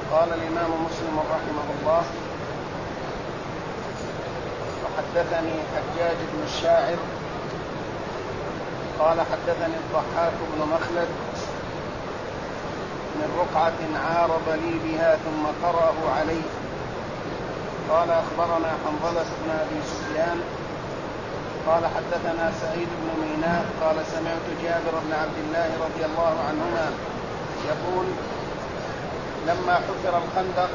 قال الإمام مسلم رحمه الله: وحدثني حجاج بن الشاعر قال حدثني الضحاك بن مخلد من رقعة عارض لي بها ثم قرأه علي. قال أخبرنا حنظلة بن أبي سفيان قال حدثنا سعيد بن ميناء قال سمعت جابر بن عبد الله رضي الله عنهما يقول: لما حفر الخندق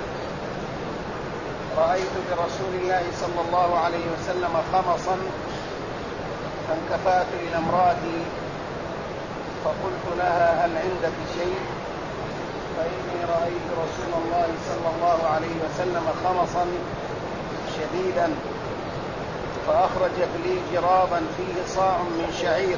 رأيت برسول الله صلى الله عليه وسلم خمصا، فانكفأت إلى امرأتي فقلت لها: هل عندك شيء؟ فإني رأيت رسول الله صلى الله عليه وسلم خمصا شديدا، فأخرجت لي جرابا فيه صاع من شعير،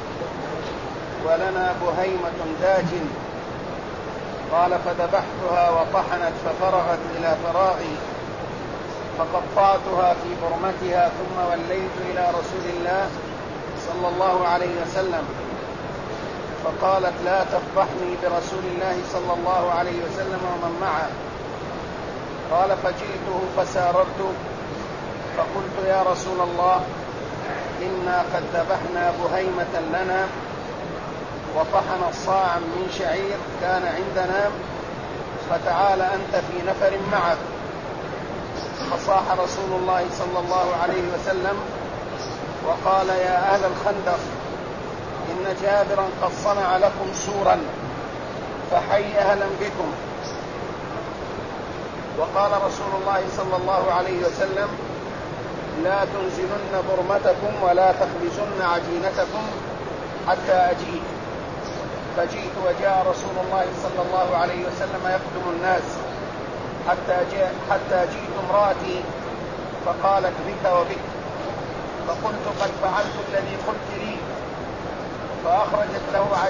ولنا بهيمة داج. قال: فذبحتها وطحنت ففرغت إلى فراغي، فقطعتها في برمتها، ثم وليت إلى رسول الله صلى الله عليه وسلم، فقالت: لا تفضحني برسول الله صلى الله عليه وسلم ومن معه. قال: فجئته فساررته فقلت: يا رسول الله، إنا قد ذبحنا بهيمة لنا وطحن صاعا من شعير كان عندنا، فتعال أنت في نفر معك. فصاح رسول الله صلى الله عليه وسلم وقال: يا أهل الخندق، إن جابرا قد صنع لكم سورا، فحي أهلا بكم. وقال رسول الله صلى الله عليه وسلم: لا تنزلن برمتكم ولا تخبزن عجينتكم حتى أجيء. فجئت وجاء رسول الله صلى الله عليه وسلم يخدم الناس حتى جئت امرأتي فقالت: بك وبك. فقلت: قد فعلت الذي قلت لي. فأخرجت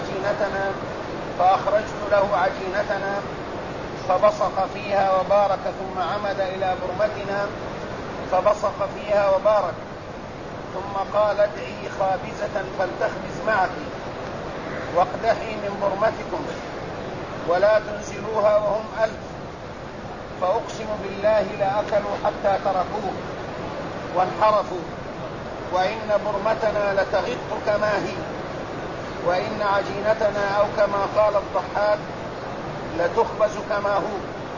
له عجينتنا فبصق فيها وبارك، ثم عمد إلى برمتنا فبصق فيها وبارك، ثم قال: ادعي خابزة فلتخبز معك، واقدحي من برمتكم، ولا تنزلوها وهم 1000. فأقسم بالله لأكلوا حتى تركوه وانحرفوا، وإن برمتنا لتغط كما هي، وإن عجينتنا أو كما قال الضحاك لتخبز كما هو.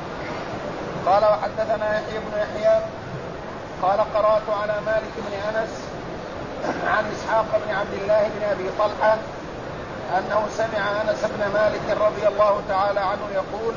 قال: وحدثنا يحيى بن يحيى قال: قرأت على مالك بن أنس عن إسحاق بن عبد الله بن أبي طلحة أنه سمع أنس بن مالك رضي الله تعالى عنه يقول: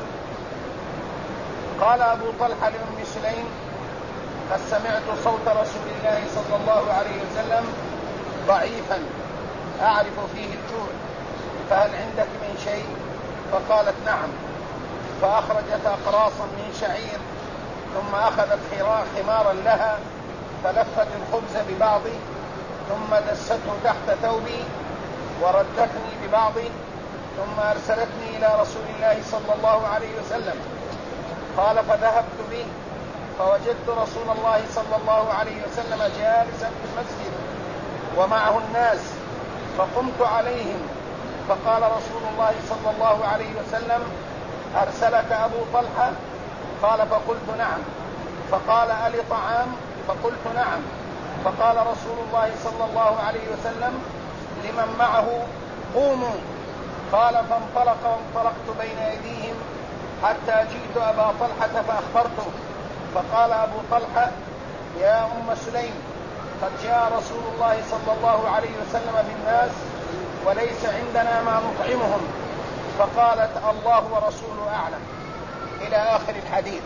قال أبو طلحة لأم سليم: قد سمعت صوت رسول الله صلى الله عليه وسلم ضعيفا أعرف فيه الجوع، فهل عندك من شيء؟ فقالت: نعم. فأخرجت أقراصا من شعير، ثم أخذت خمارا لها فلفت الخبز ببعض، ثم دسته تحت ثوبي وردتني ببعض، ثم أرسلتني إلى رسول الله صلى الله عليه وسلم. قال: فذهبت به فوجدت رسول الله صلى الله عليه وسلم جالسا في المسجد ومعه الناس، فقمت عليهم، فقال رسول الله صلى الله عليه وسلم: أرسلك أبو طلحة؟ قال: فقلت: نعم. فقال: ألي طعام؟ فقلت: نعم. فقال رسول الله صلى الله عليه وسلم لمن معه: قوموا. قال: فانطلقت بين أيديهم حتى جئت أبا طلحة فأخبرته، فقال أبو طلحة: يا أم سليم، قد جاء رسول الله صلى الله عليه وسلم بالناس وليس عندنا ما نطعمهم. فقالت: الله ورسوله أعلم، إلى آخر الحديث.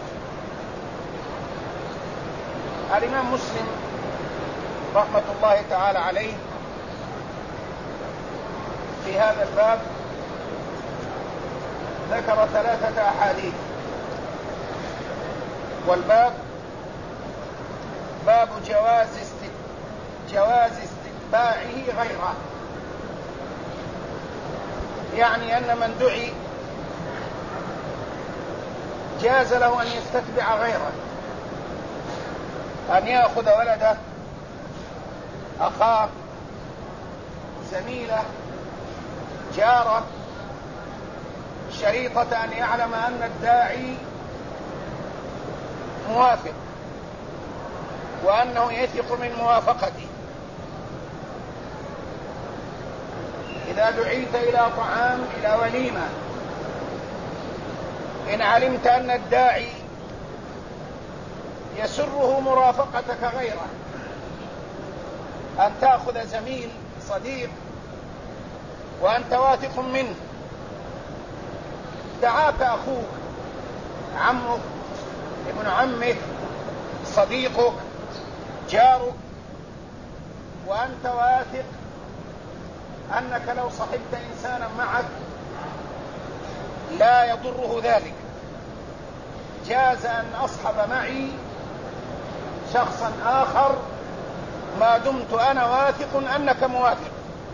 الإمام مسلم رحمة الله تعالى عليه في هذا الباب ذكر 3 أحاديث، والباب باب جواز استتباعه غيره، يعني أن من دعي جاز له أن يستتبع غيره، أن يأخذ ولده، أخاه، زميله، جاره، شريطة أن يعلم أن الداعي موافق وأنه يثق من موافقتي. إذا دعيت إلى طعام إلى وليمة إن علمت أن الداعي يسره مرافقتك غيره، أن تأخذ زميل صديق وأنت واثق منه، دعاك أخوك عمك ابن عمك صديقك جارك وأنت واثق أنك لو صحبت إنسانا معك لا يضره ذلك، جاز أن أصحب معي شخصا آخر ما دمت أنا واثق أنك موافق.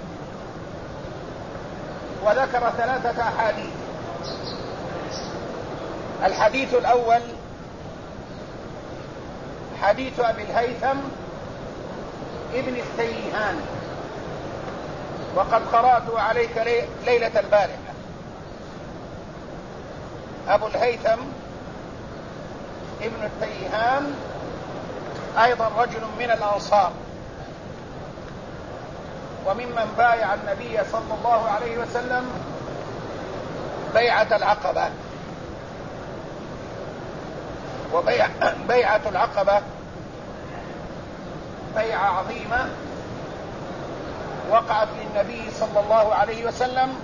وذكر 3 أحاديث. الحديث الأول حديث أبي الهيثم ابن التيهان، وقد قرأته عليك ليلة البارحة. أبو الهيثم ابن التيهان أيضا رجل من الأنصار وممن بايع النبي صلى الله عليه وسلم بيعة العقبة. وبيعة العقبة بيعة عظيمة وقعت للنبي صلى الله عليه وسلم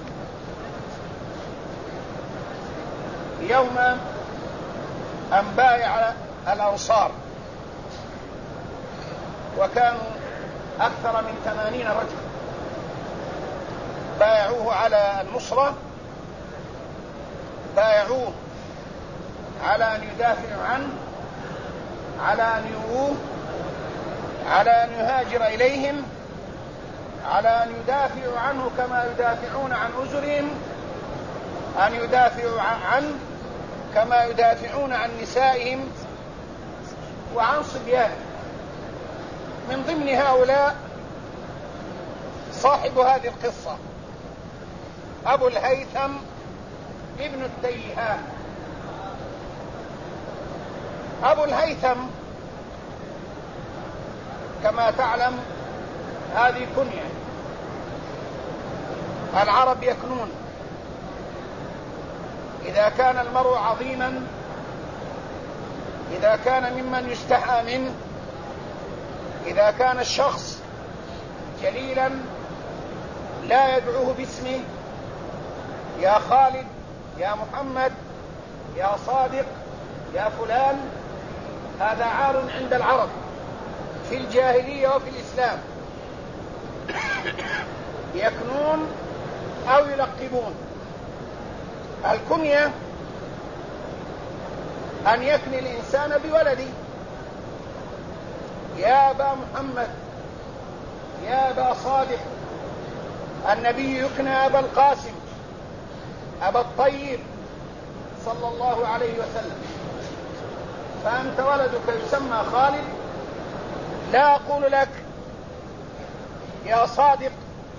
يوم أن بايع الأنصار، وكانوا أكثر من 80 رجل بايعوه على النصرة، بايعوه على أن يدافعوا عنه، على أن يؤوه، على أن يهاجر إليهم، على أن يدافعوا عنه كما يدافعون عن أزرهم، أن يدافعوا عنه كما يدافعون عن نسائهم وعن صبيانهم. من ضمن هؤلاء صاحب هذه القصة أبو الهيثم ابن التيهان. أبو الهيثم كما تعلم هذه كنية، العرب يكنون. إذا كان المرء عظيما، إذا كان ممن يستحى منه، إذا كان الشخص جليلا لا يدعوه باسمه يا خالد يا محمد يا صادق يا فلان، هذا عار عند العرب في الجاهلية وفي الإسلام. يكنون أو يلقبون. الكنية أن يكني الإنسان بولده، يا أبا محمد يا أبا صادق. النبي يكنى أبا القاسم أبا الطيب صلى الله عليه وسلم. فأنت ولدك يسمى خالد، لا أقول لك يا صادق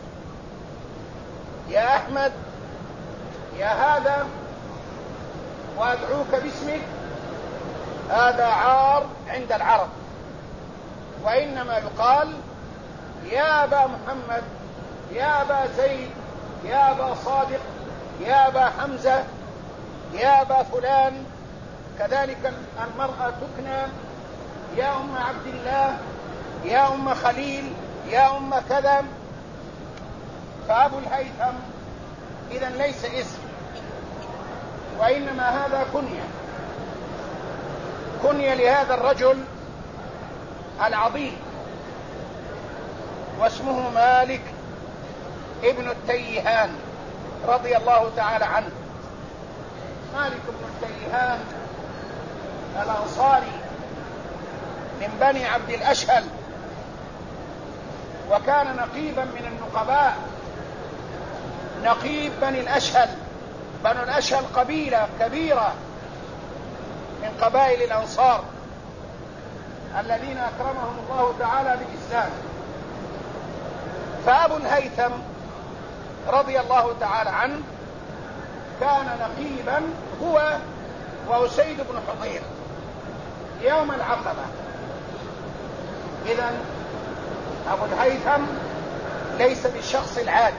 يا أحمد يا هذا وأدعوك باسمك، هذا عار عند العرب. وإنما يقال يا أبا محمد يا أبا زيد يا أبا صادق يا أبا حمزة يا أبا فلان. كذلك المرأة تكنى يا أم عبد الله يا أم خليل يا أم كذا. فأبو الهيثم إذن ليس اسم، وإنما هذا كنية لهذا الرجل العظيم، واسمه مالك ابن التيهان رضي الله تعالى عنه. مالك بن التيهان الأنصاري من بني عبد الأشهل، وكان نقيبا من النقباء، نقيب بني الأشهل. بنو الأشهل قبيلة كبيرة من قبائل الأنصار الذين أكرمهم الله تعالى بالإسلام. فأبو الهيثم رضي الله تعالى عنه كان نقيبا هو وأسيد بن حضير يوم العقبة. إذن أبو الهيثم ليس بالشخص العادي،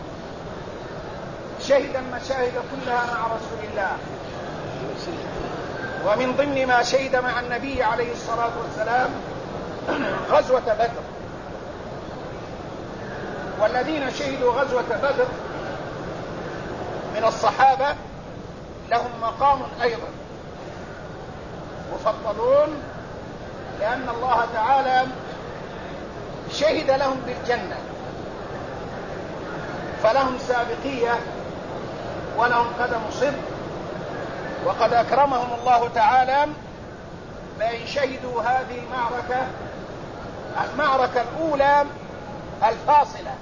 شهد المشاهد كلها مع رسول الله، ومن ضمن ما شهد مع النبي عليه الصلاة والسلام غزوة بدر. والذين شهدوا غزوة بدر من الصحابة لهم مقام أيضا مفضلون، لأن الله تعالى شهد لهم بالجنة، فلهم سابقية ولهم قدم صدق، وقد أكرمهم الله تعالى بأن شهدوا هذه المعركة الأولى الفاصلة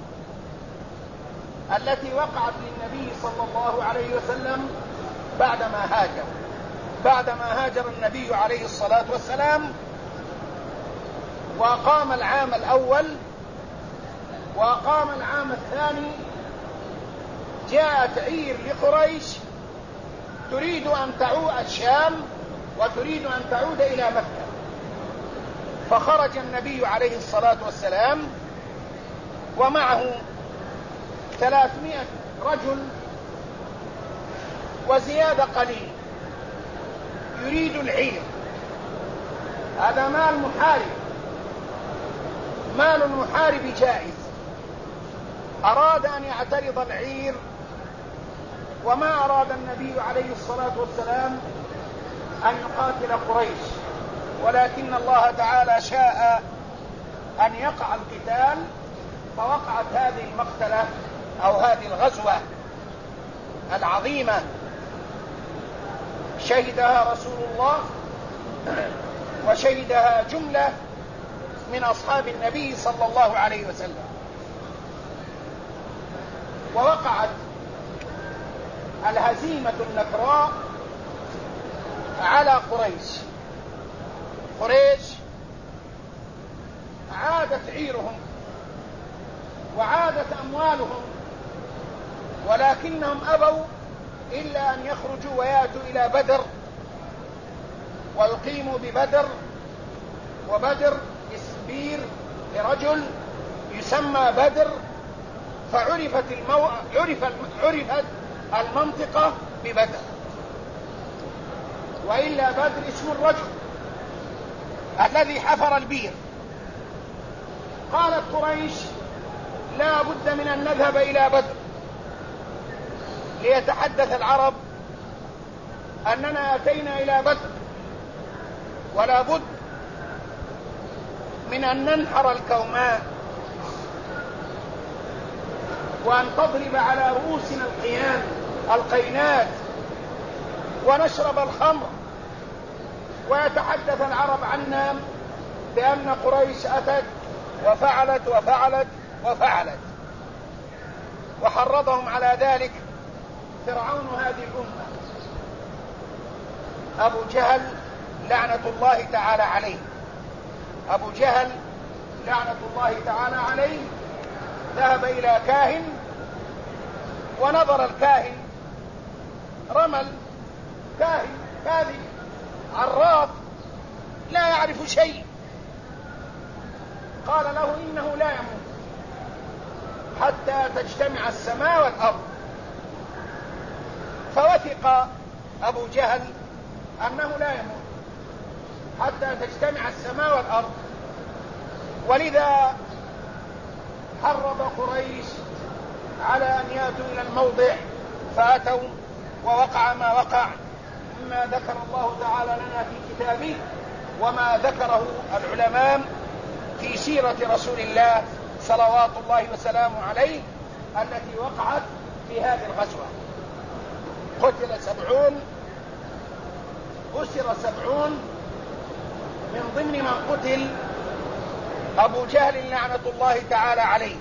التي وقعت للنبي صلى الله عليه وسلم بعدما هاجر النبي عليه الصلاة والسلام، وأقام العام الأول وأقام العام الثاني. جاءت عير لقريش تريد أن تعود الشام وتريد أن تعود إلى مكة، فخرج النبي عليه الصلاة والسلام ومعه 300 رجل وزيادة قليل يريد العير. هذا مال المحارب جائز. أراد أن يعترض العير، وما أراد النبي عليه الصلاة والسلام أن يقاتل قريش، ولكن الله تعالى شاء أن يقع القتال، فوقعت هذه المقتلة أو هذه الغزوة العظيمة شهدها رسول الله وشهدها جملة من أصحاب النبي صلى الله عليه وسلم. ووقعت الهزيمة النكراء على قريش عادت عيرهم وعادت أموالهم، ولكنهم أبوا إلا أن يخرجوا ويأتوا إلى بدر ويقيموا ببدر. وبدر اسم بير لرجل يسمى بدر، فعرفت المنطقة ببدر، وإلا بدر اسم الرجل الذي حفر البير. قالت قريش لا بد من أن نذهب إلى بدر ليتحدث العرب أننا أتينا إلى بدر، ولا بد من أن ننحر الكوماء وأن تضرب على رؤوسنا القينات ونشرب الخمر، ويتحدث العرب عنا بأن قريش أتت وفعلت وفعلت وفعلت. وحرضهم على ذلك فرعون هذه الأمة أبو جهل لعنة الله تعالى عليه. أبو جهل لعنة الله تعالى عليه ذهب إلى كاهن، ونظر الكاهن رمل كاهن كاذب عراف لا يعرف شيء، قال له إنه لا يموت حتى تجتمع السماء والأرض. فوثق أبو جهل أنه لا يموت حتى تجتمع السماء والأرض، ولذا حرض قريش على أن يأتوا إلى الموضع، فأتوا ووقع ما وقع مما ذكر الله تعالى لنا في كتابه وما ذكره العلماء في سيرة رسول الله صلوات الله وسلامه عليه التي وقعت في هذه الغزوة. قتل 70، أسر 70، من ضمن من قتل أبو جهل لعنة الله تعالى عليه.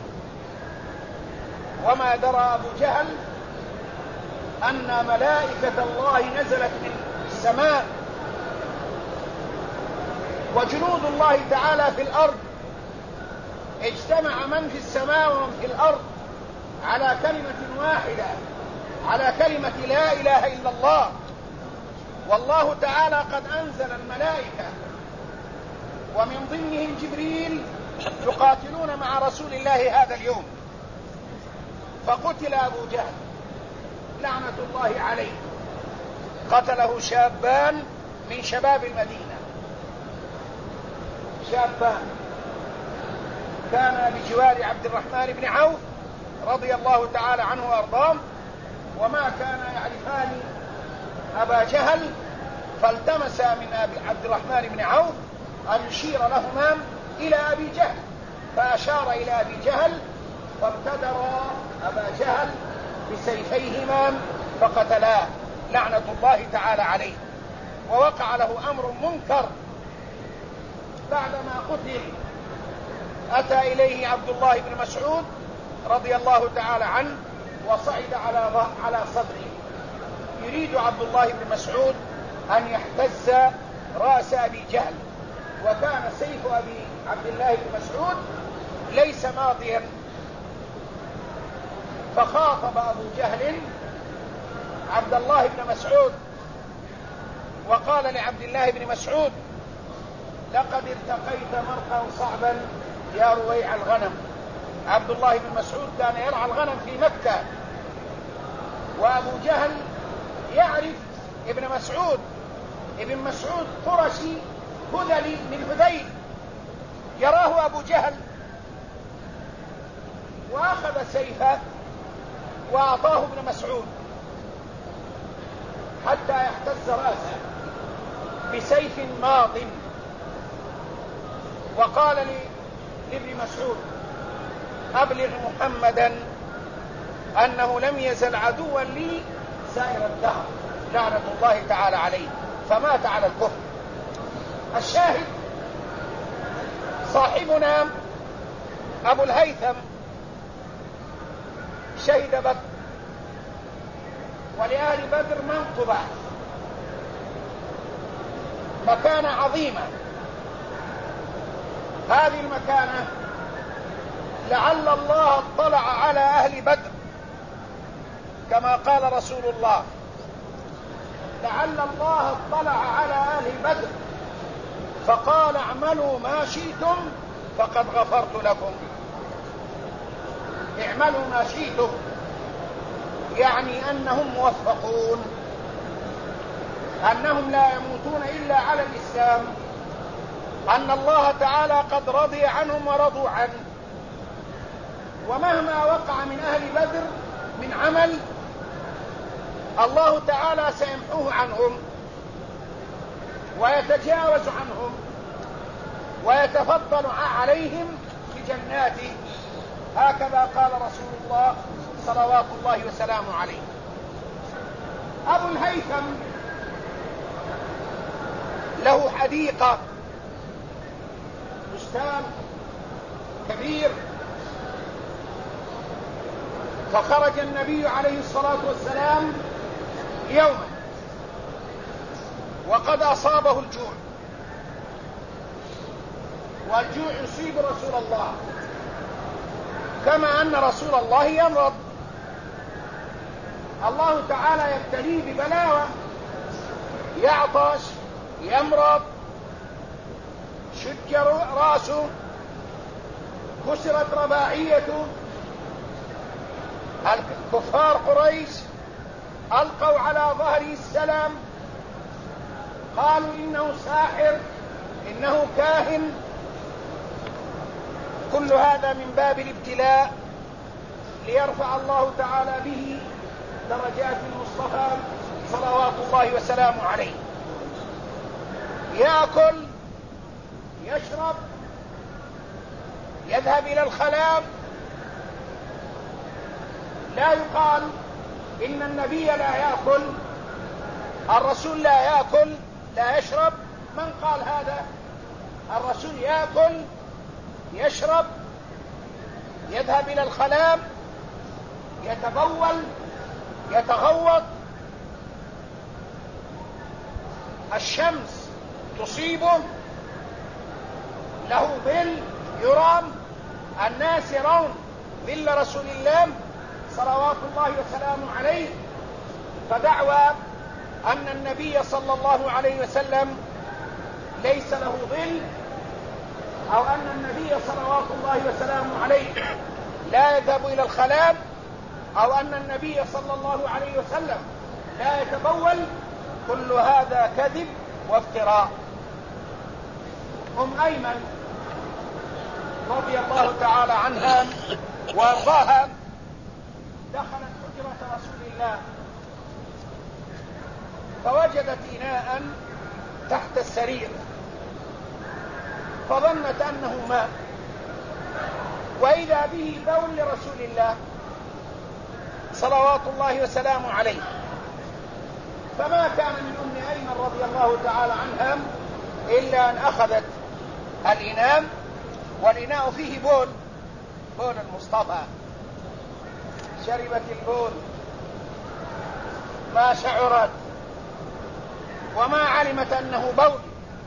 وما درى أبو جهل أن ملائكة الله نزلت من السماء وجنود الله تعالى في الأرض، اجتمع من في السماء ومن في الأرض على كلمة واحدة، على كلمة لا إله إلا الله. والله تعالى قد أنزل الملائكة ومن ضمنهم جبريل يقاتلون مع رسول الله هذا اليوم، فقتل أبو جهل لعنة الله عليه. قتله شابان من شباب المدينة، شابان كان بجوار عبد الرحمن بن عوف رضي الله تعالى عنه وأرضاه، وما كان يعرفان أبا جهل، فالتمسا من عبد الرحمن بن عوف أن يشير لهما إلى أبي جهل، فأشار إلى أبي جهل فابتدرا أبا جهل بسيفيهما فقتلاه لعنة الله تعالى عليه. ووقع له أمر منكر بعدما قتل، أتى إليه عبد الله بن مسعود رضي الله تعالى عنه وصعد على صدره، يريد عبد الله بن مسعود أن يحتز رأس أبي جهل، وكان سيف أبي عبد الله بن مسعود ليس ماضيا، فخاطب أبو جهل عبد الله بن مسعود وقال لعبد الله بن مسعود: لقد ارتقيت مرقا صعبا يا رويع الغنم. عبد الله بن مسعود كان يرعى الغنم في مكة، وأبو جهل يعرف ابن مسعود، ابن مسعود قرشي هذلي من هذيل، يراه أبو جهل وأخذ سيفه وأعطاه ابن مسعود حتى يحتز رأسه بسيف ماض، وقال لابن مسعود: أبلغ محمدا أنه لم يزل عدوا لي سائر الدهر لعنة الله تعالى عليه، فمات على الكفر. الشاهد صاحبنا أبو الهيثم شهد بدر، ولأهل بدر منقبة مكانة عظيمة. هذه المكانة لعل الله اطلع على أهل بدر كما قال رسول الله: لعل الله اطلع على أهل بدر فقال: اعملوا ما شئتم فقد غفرت لكم. اعملوا ما شئتم يعني أنهم موفقون، أنهم لا يموتون إلا على الإسلام، أن الله تعالى قد رضي عنهم ورضوا عنه، ومهما وقع من أهل بدر من عمل الله تعالى سيمحوه عنهم ويتجاوز عنهم ويتفضل عليهم بجناته، هكذا قال رسول الله صلوات الله وسلامه عليه. أبو الهيثم له حديقة، بستان كبير، فخرج النبي عليه الصلاة والسلام يوما وقد أصابه الجوع، والجوع يصيب رسول الله كما أن رسول الله يمرض، الله تعالى يبتليه ببلاوة، يعطش، يمرض، شج رأسه، كسرت رباعيته، الكفار قريش ألقوا على ظهره السلام، قالوا إنه ساحر، إنه كاهن. كل هذا من باب الابتلاء ليرفع الله تعالى به درجات المصطفى صلوات الله وسلامه عليه. يأكل، يشرب، يذهب إلى الخلاء، لا يقال إن النبي لا يأكل، الرسول لا يأكل لا يشرب. من قال هذا؟ الرسول يأكل، يشرب، يذهب إلى الخلاء، يتبول، يتغوط، الشمس تصيبه، له ظل يرام، الناس يرون ظل رسول الله صلوات الله وسلامه عليه. فدعوى أن النبي صلى الله عليه وسلم ليس له ظل أو أن النبي صلوات الله وسلامه عليه لا يذهب إلى الخلاء، أو أن النبي صلى الله عليه وسلم لا يتبول، كل هذا كذب وافتراء. أيمن رضي الله تعالى عنها وارضاها دخلت حجرة رسول الله فوجدت إناء تحت السرير فظنت أنه ماء، وإذا به بول لرسول الله صلوات الله وسلامه عليه. فما كان من أيمن رضي الله تعالى عنها إلا أن أخذت الإناء، والإناء فيه بول المصطفى، شربت البول ما شعرت وما علمت أنه بول.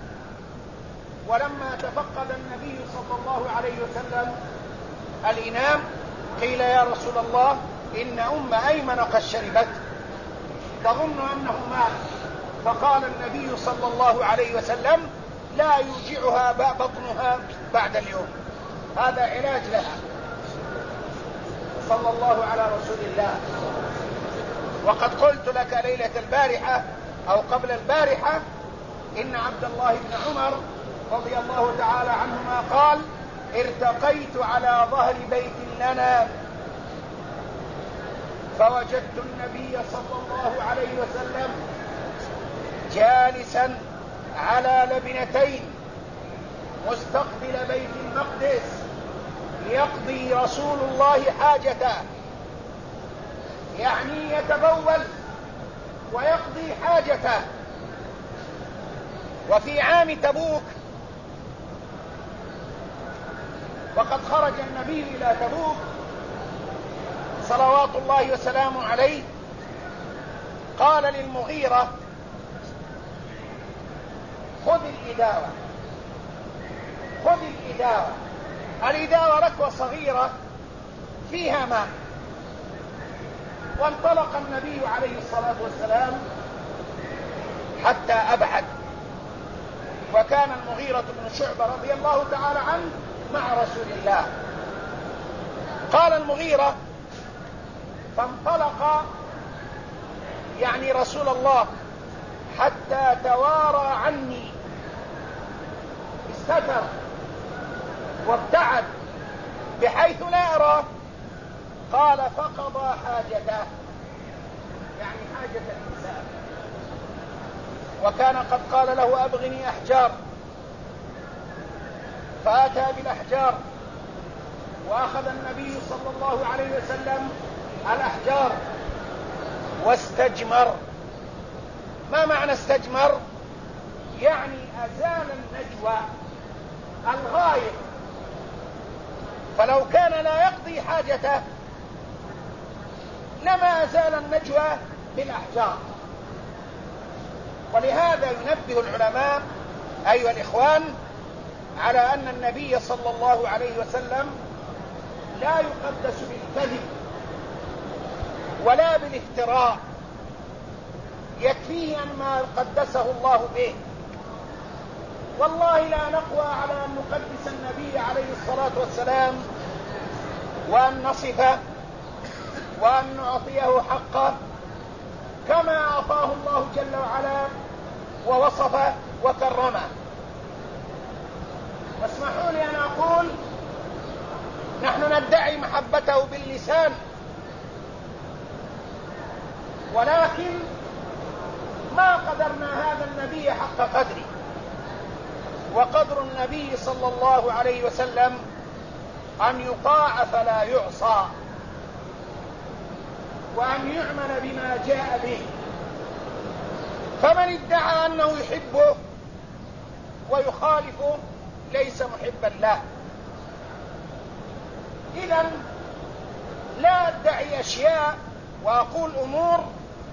ولما تفقد النبي صلى الله عليه وسلم الإناء قيل يا رسول الله إن أيمن قد شربت تظن أنه ماء، فقال النبي صلى الله عليه وسلم لا يوجعها بطنها بعد اليوم، هذا علاج لها صلى الله على رسول الله. وقد قلت لك ليلة البارحة أو قبل البارحة إن عبد الله بن عمر رضي الله تعالى عنهما قال ارتقيت على ظهر بيت لنا فوجدت النبي صلى الله عليه وسلم جالسا على لبنتين مستقبل بيت المقدس يقضي رسول الله حاجته، يعني يتبول ويقضي حاجته. وفي عام تبوك وقد خرج النبي إلى تبوك صلوات الله وسلامه عليه، قال للمغيرة خذ الإداوة. الإداوة ركوة صغيرة فيها ماء. وانطلق النبي عليه الصلاة والسلام حتى أبعد، وكان المغيرة بن شعبة رضي الله تعالى عنه مع رسول الله. قال المغيرة فانطلق يعني رسول الله حتى توارى عني، استتر وابتعد بحيث لا أراه. قال فقضى حاجته، يعني حاجة الإنسان. وكان قد قال له أبغني أحجار، فأتى بالأحجار وأخذ النبي صلى الله عليه وسلم الأحجار واستجمر. ما معنى استجمر؟ يعني أزال النجوى الغاية، فلو كان لا يقضي حاجته لما أزال النجوى بالأحجار. ولهذا ينبه العلماء أيها الإخوان على أن النبي صلى الله عليه وسلم لا يقدس بالكذب ولا بالافتراء، يكفيه أن ما قدسه الله به. والله لا نقوى على أن نقدس النبي عليه الصلاة والسلام وأن نصفه وأن نعطيه حقه كما أعطاه الله جل وعلا ووصفه وكرمه. واسمحوا لي أن أقول نحن ندعي محبته باللسان، ولكن ما قدرنا هذا النبي حق قدره. وقدر النبي صلى الله عليه وسلم أن يطاع فلا يعصى، وأن يعمل بما جاء به. فمن ادعى أنه يحبه ويخالفه ليس محبا له. إذن لا أدعي أشياء وأقول أمور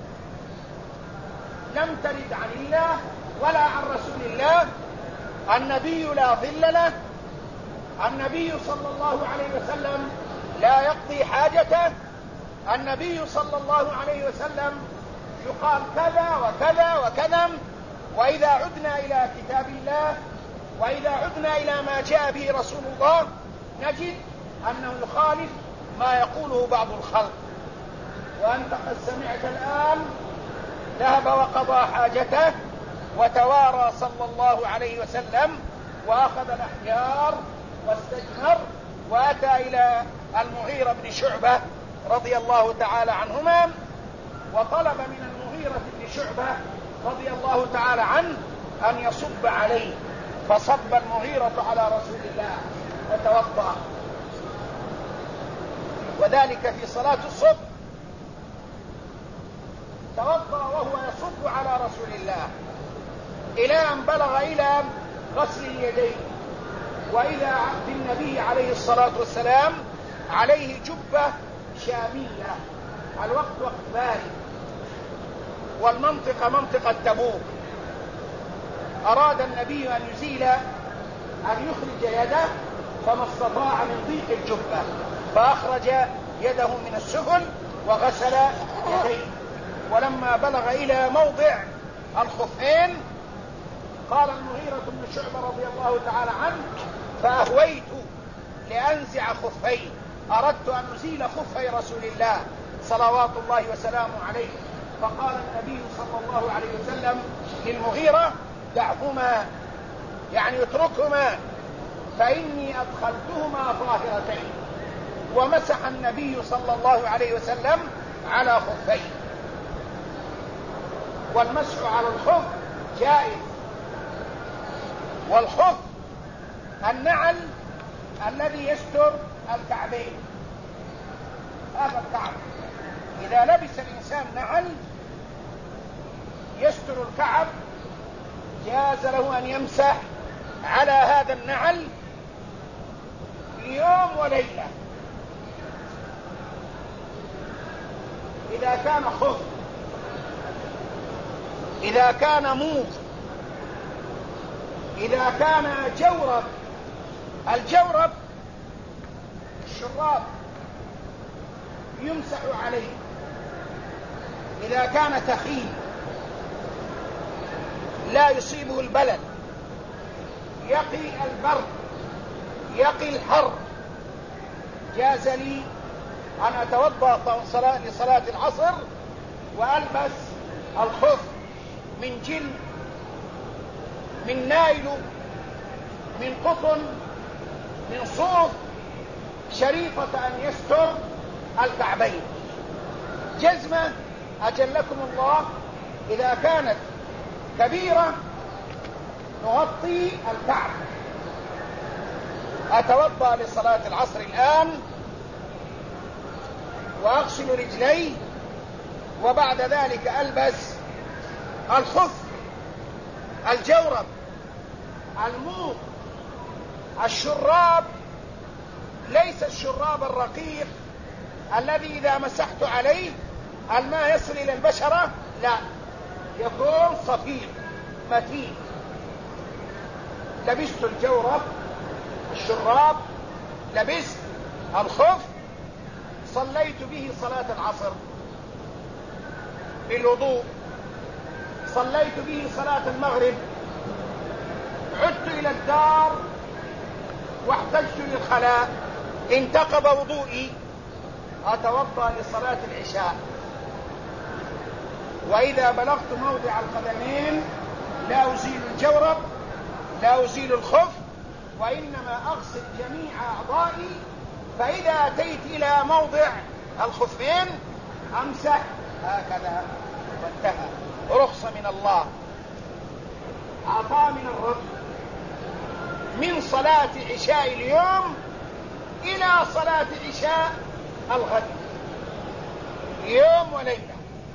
لم ترد عن الله ولا عن رسول الله. النبي لا ظل له، النبي صلى الله عليه وسلم لا يقضي حاجته، النبي صلى الله عليه وسلم يقال كذا وكذا وكذا. وإذا عدنا إلى كتاب الله وإذا عدنا إلى ما جاء به رسول الله نجد أنه يخالف ما يقوله بعض الخلق. وأنت قد سمعت الآن ذهب وقضى حاجته وتوارى صلى الله عليه وسلم وأخذ الأحجار واستجمر وأتى إلى المغيرة بن شعبة رضي الله تعالى عنهما وطلب من المغيرة بن شعبة رضي الله تعالى عنه أن يصب عليه، فصب المغيرة على رسول الله وتوضأ، وذلك في صلاة الصبح. توضأ وهو يصب على رسول الله إلى أن بلغ إلى غسل اليدين، وإذا بالنبي عليه الصلاة والسلام عليه جبة شامية، الوقت وقت بارد والمنطقة منطقة تبوك. أراد النبي أن يزيل أن يخرج يده فما استطاع من ضيق الجبة، فأخرج يده من السفل وغسل يديه. ولما بلغ إلى موضع الخفين قال المغيرة بن شعبة رضي الله تعالى عنه: فأهويت لأنزع خفي، أردت أن أزيل خفي رسول الله صلوات الله وسلامه عليه. فقال النبي صلى الله عليه وسلم للمغيرة: دعهما، يعني اتركهما، فإني أدخلتهما ظاهرتين. ومسح النبي صلى الله عليه وسلم على خفيه. والمسح على الخف جائز. والخف النعل الذي يستر الكعبين، هذا الكعب. إذا لبس الإنسان نعل يستر الكعب جاز له أن يمسح على هذا النعل يوم وليلة إذا كان خف. إذا كان موف، إذا كان جورب، الجورب الشراب يمسح عليه. إذا كان تخين لا يصيبه البلل، يقي البرد، يقي الحر، جاز لي أن أتوضأ لصلاة العصر وألبس الخف من جلد، من نايل، من قطن، من صوف، شريطة أن يستر الكعبين. جزمة أجلكم الله إذا كانت كبيرة نغطي الكعب. أتوضأ لصلاة العصر الآن وأغسل رجلي، وبعد ذلك ألبس الخف، الجورب، الموق، الشراب، ليس الشراب الرقيق الذي إذا مسحت عليه الماء يصل إلى البشرة، لا، يكون صفير متين. لبست الجورب، الشراب، لبست الخف، صليت به صلاة العصر بالوضوء، صليت به صلاة المغرب، عدت إلى الدار واحتجت للخلاء، انتقض وضوئي، أتوضأ لصلاة العشاء. وإذا بلغت موضع القدمين لا أزيل الجورب، لا أزيل الخف، وإنما أغسل جميع أعضائي. فإذا أتيت إلى موضع الخفين أمسح هكذا وانتهى. رخصة من الله، عطاء من الرب. من صلاة عشاء اليوم إلى صلاة عشاء الغد، يوم وليلة،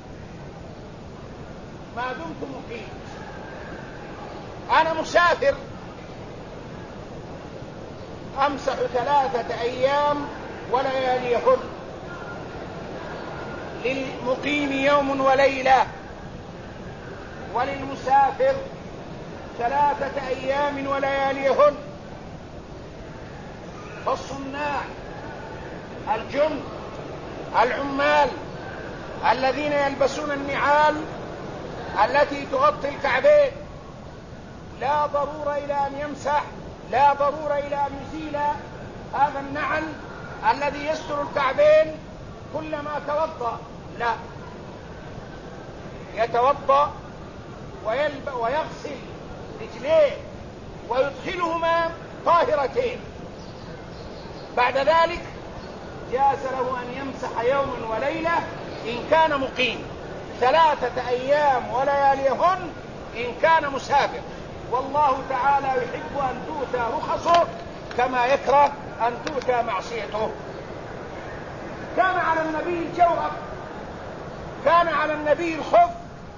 ما دمت مقيم. أنا مسافر أمسح 3 أيام ولياليهن، للمقيم يوم وليلة، وللمسافر 3 أيام ولياليهن. فالصناع، الجند، العمال الذين يلبسون النعال التي تغطي الكعبين لا ضرورة إلى أن يمسح، لا ضرورة إلى أن يزيل هذا النعل الذي يستر الكعبين كلما توضأ، لا، يتوضأ ويغسل رجليه ويدخلهما طاهرتين. بعد ذلك جاز له أن يمسح يوما وليلة إن كان مقيم، 3 أيام ولياليهن إن كان مسافر. والله تعالى يحب أن تؤتى رخصه كما يكره أن تؤتى معصيته. كان على النبي الجورب، كان على النبي الخف،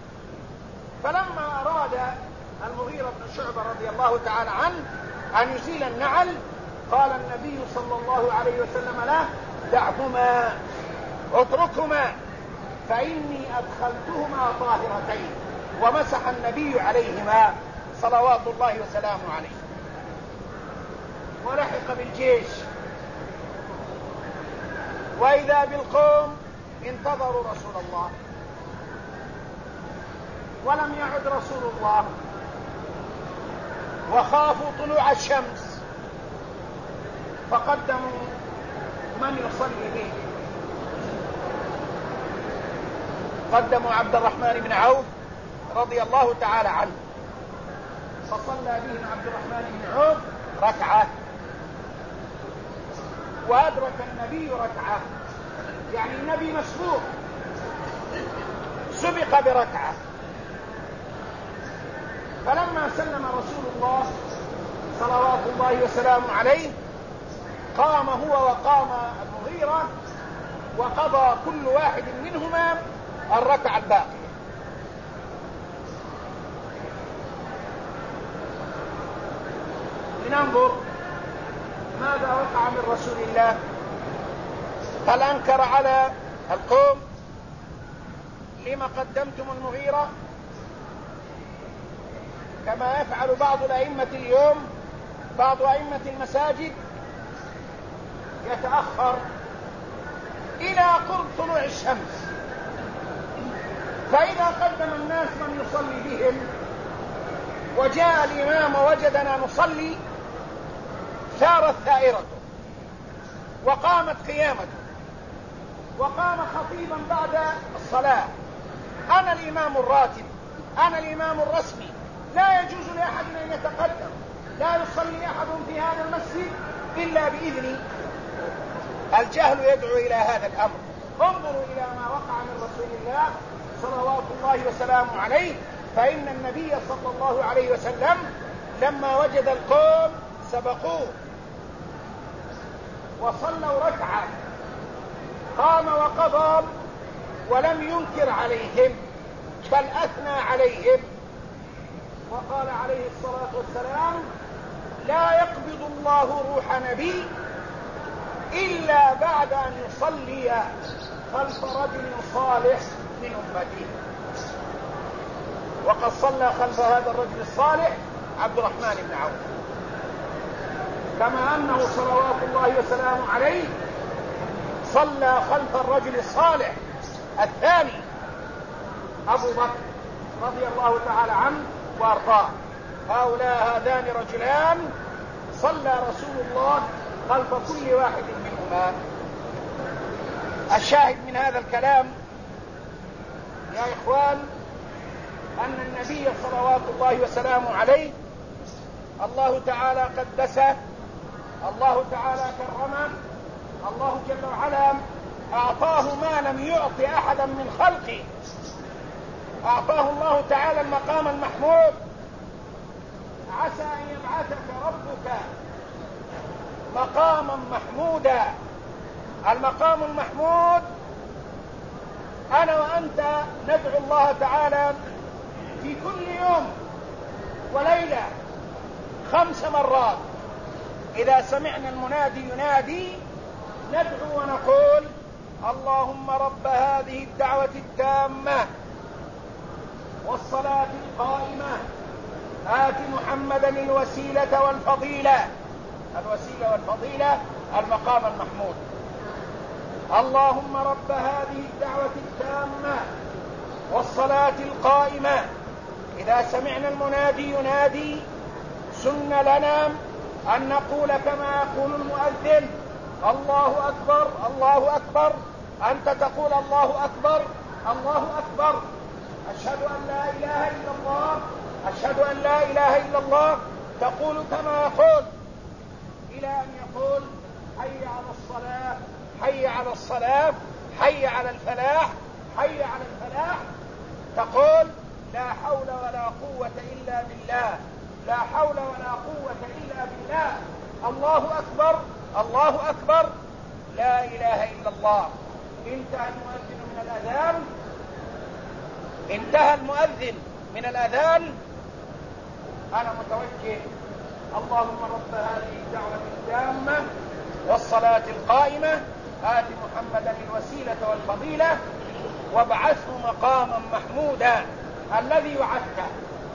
فلما أراد المغيرة بن شعبة رضي الله تعالى عنه أن يزيل النعل قال النبي صلى الله عليه وسلم له: دعهما، اتركهما، فإني أدخلتهما طاهرتين. ومسح النبي عليهما صلوات الله وسلامه عليه. ولحق بالجيش، وإذا بالقوم انتظروا رسول الله ولم يعد رسول الله، وخافوا طلوع الشمس فقدموا من يصلي به، قدموا عبد الرحمن بن عوف رضي الله تعالى عنه، فصلى بهم عبد الرحمن بن عوف ركعة، وأدرك النبي ركعة، يعني النبي مسبوق، سبق بركعة. فلما سلم رسول الله صلوات الله وسلامه عليه قام هو وقام المغيرة، وقضى كل واحد منهما الركعة الباقية. لننظر ماذا وقع من رسول الله. هل أنكر على القوم: لما قدمتم المغيرة؟ كما يفعل بعض الأئمة اليوم، بعض أئمة المساجد يتأخر إلى قرب طلوع الشمس، فإذا قدم الناس من يصلي بهم وجاء الإمام ووجدنا نصلي سارت ثائرته وقامت قيامته وقام خطيبا بعد الصلاة: أنا الإمام الراتب، أنا الإمام الرسمي، لا يجوز لأحد أن يتقدم، لا يصلي أحد في هذا المسجد إلا بإذني. الجهل يدعو إلى هذا الأمر. انظروا إلى ما وقع من رسول الله صلوات الله وسلامه عليه، فإن النبي صلى الله عليه وسلم لما وجد القوم سبقوه وصلوا ركعة قام وقضى ولم ينكر عليهم بل أثنى عليهم، وقال عليه الصلاة والسلام: لا يقبض الله روح نبي إلا بعد أن يصلي خلف رجل صالح من أمته. وقد صلى خلف هذا الرجل الصالح عبد الرحمن بن عوف، كما أنه صلوات الله وسلامه عليه صلى خلف الرجل الصالح الثاني أبو بكر رضي الله تعالى عنه وأرضاه. هؤلاء هذان رجلان صلى رسول الله خلف كل واحد منهما. الشاهد من هذا الكلام يا إخوان أن النبي صلوات الله وسلامه عليه الله تعالى قدسه، الله تعالى كرمه، الله جل وعلا أعطاه ما لم يعط أحدا من خلقه. أعطاه الله تعالى المقام المحمود. عسى أن يبعثك ربك مقاما محمودا. المقام المحمود أنا وأنت ندعو الله تعالى في كل يوم وليلة 5 مرات إذا سمعنا المنادي ينادي ندعو ونقول: اللهم رب هذه الدعوة التامة والصلاة القائمة آت محمدا الوسيلة والفضيلة. الوسيلة والفضيلة المقام المحمود. اللهم رب هذه الدعوة التامة والصلاة القائمة. إذا سمعنا المنادي ينادي سن لنا أن نقول كما يقول المؤذن: الله أكبر الله أكبر. أنت تقول الله أكبر الله أكبر، أشهد أن لا إله إلا الله، أشهد أن لا إله إلا الله. تقول كما يقول إلى أن يقول: حي على الصلاة، حي على الصلاة، حي على الفلاح، حي على الفلاح. تقول: لا حول ولا قوة إلا بالله، لا حول ولا قوة إلا بالله. الله أكبر الله أكبر، لا إله إلا الله. انتهى المؤذن من الأذان، انتهى المؤذن من الأذان. أنا متوجه: اللهم رب هذه الدعوة التامة والصلاة القائمة آت محمدا الوسيلة والفضيلة وابعثه مقاما محمودا الذي وعدته.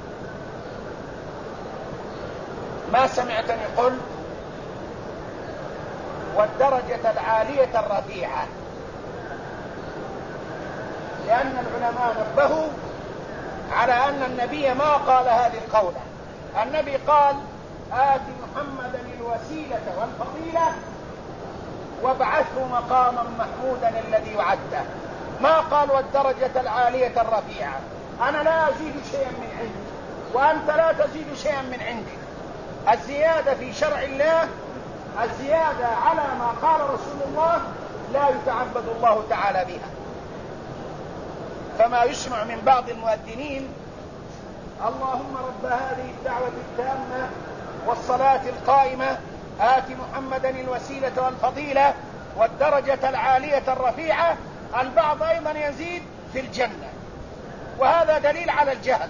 ما سمعتني قل والدرجة العالية الرفيعة، لأن العلماء نبهوا على أن النبي ما قال هذه القولة. النبي قال: آت محمدا الوسيلة والفضيلة وابعثه مقاما محمودا الذي وعدته. ما قال والدرجة العالية الرفيعة. أنا لا أزيد شيئا من عندي وأنت لا تزيد شيئا من عندك. الزيادة في شرع الله، الزيادة على ما قال رسول الله، لا يتعبد الله تعالى بها. فما يسمع من بعض المؤذنين: اللهم رب هذه الدعوة التامة والصلاة القائمة آت محمدا الوسيلة والفضيلة والدرجة العالية الرفيعة. البعض أيضا يزيد في الجنة، وهذا دليل على الجهل.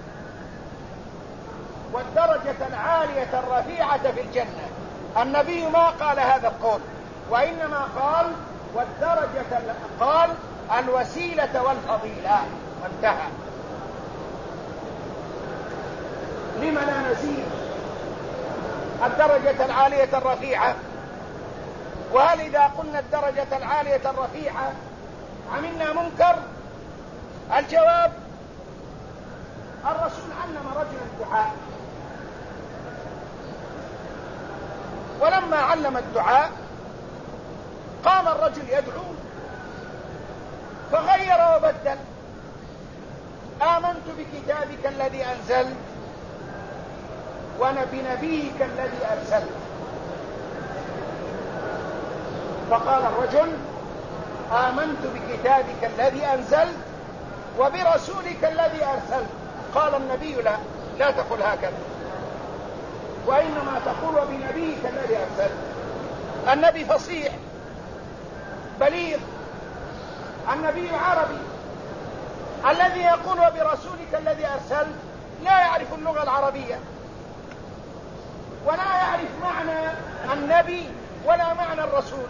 والدرجة العالية الرفيعة في الجنة، النبي ما قال هذا القول، وإنما قال الوسيلة والفضيلة وانتهى. لما لا نزيد الدرجة العالية الرفيعة؟ وهل إذا قلنا الدرجة العالية الرفيعة عملنا منكر؟ الجواب: الرسول علم رجلا الدعاء، ولما علم الدعاء قام الرجل يدعو فغير وبدل: آمنت بكتابك الذي أنزلت وبنبيك الذي أرسلت. فقال الرجل: آمنت بكتابك الذي أنزلت وبرسولك الذي أرسلت. قال النبي: لا تقل هكذا، وإنما تقول وبنبيك الذي أرسلت. النبي فصيح بليغ، النبي عربي. الذي يقول وبرسولك الذي أرسلت لا يعرف اللغة العربية، ولا يعرف معنى النبي ولا معنى الرسول.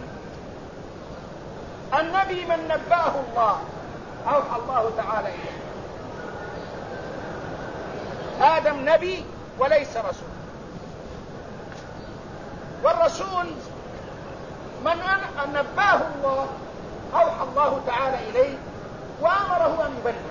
النبي من نبأه الله، أوحى الله تعالى إليه. آدم نبي وليس رسول. والرسول من نبأه الله، أوحى الله تعالى إليه وأمره أن يبلغ.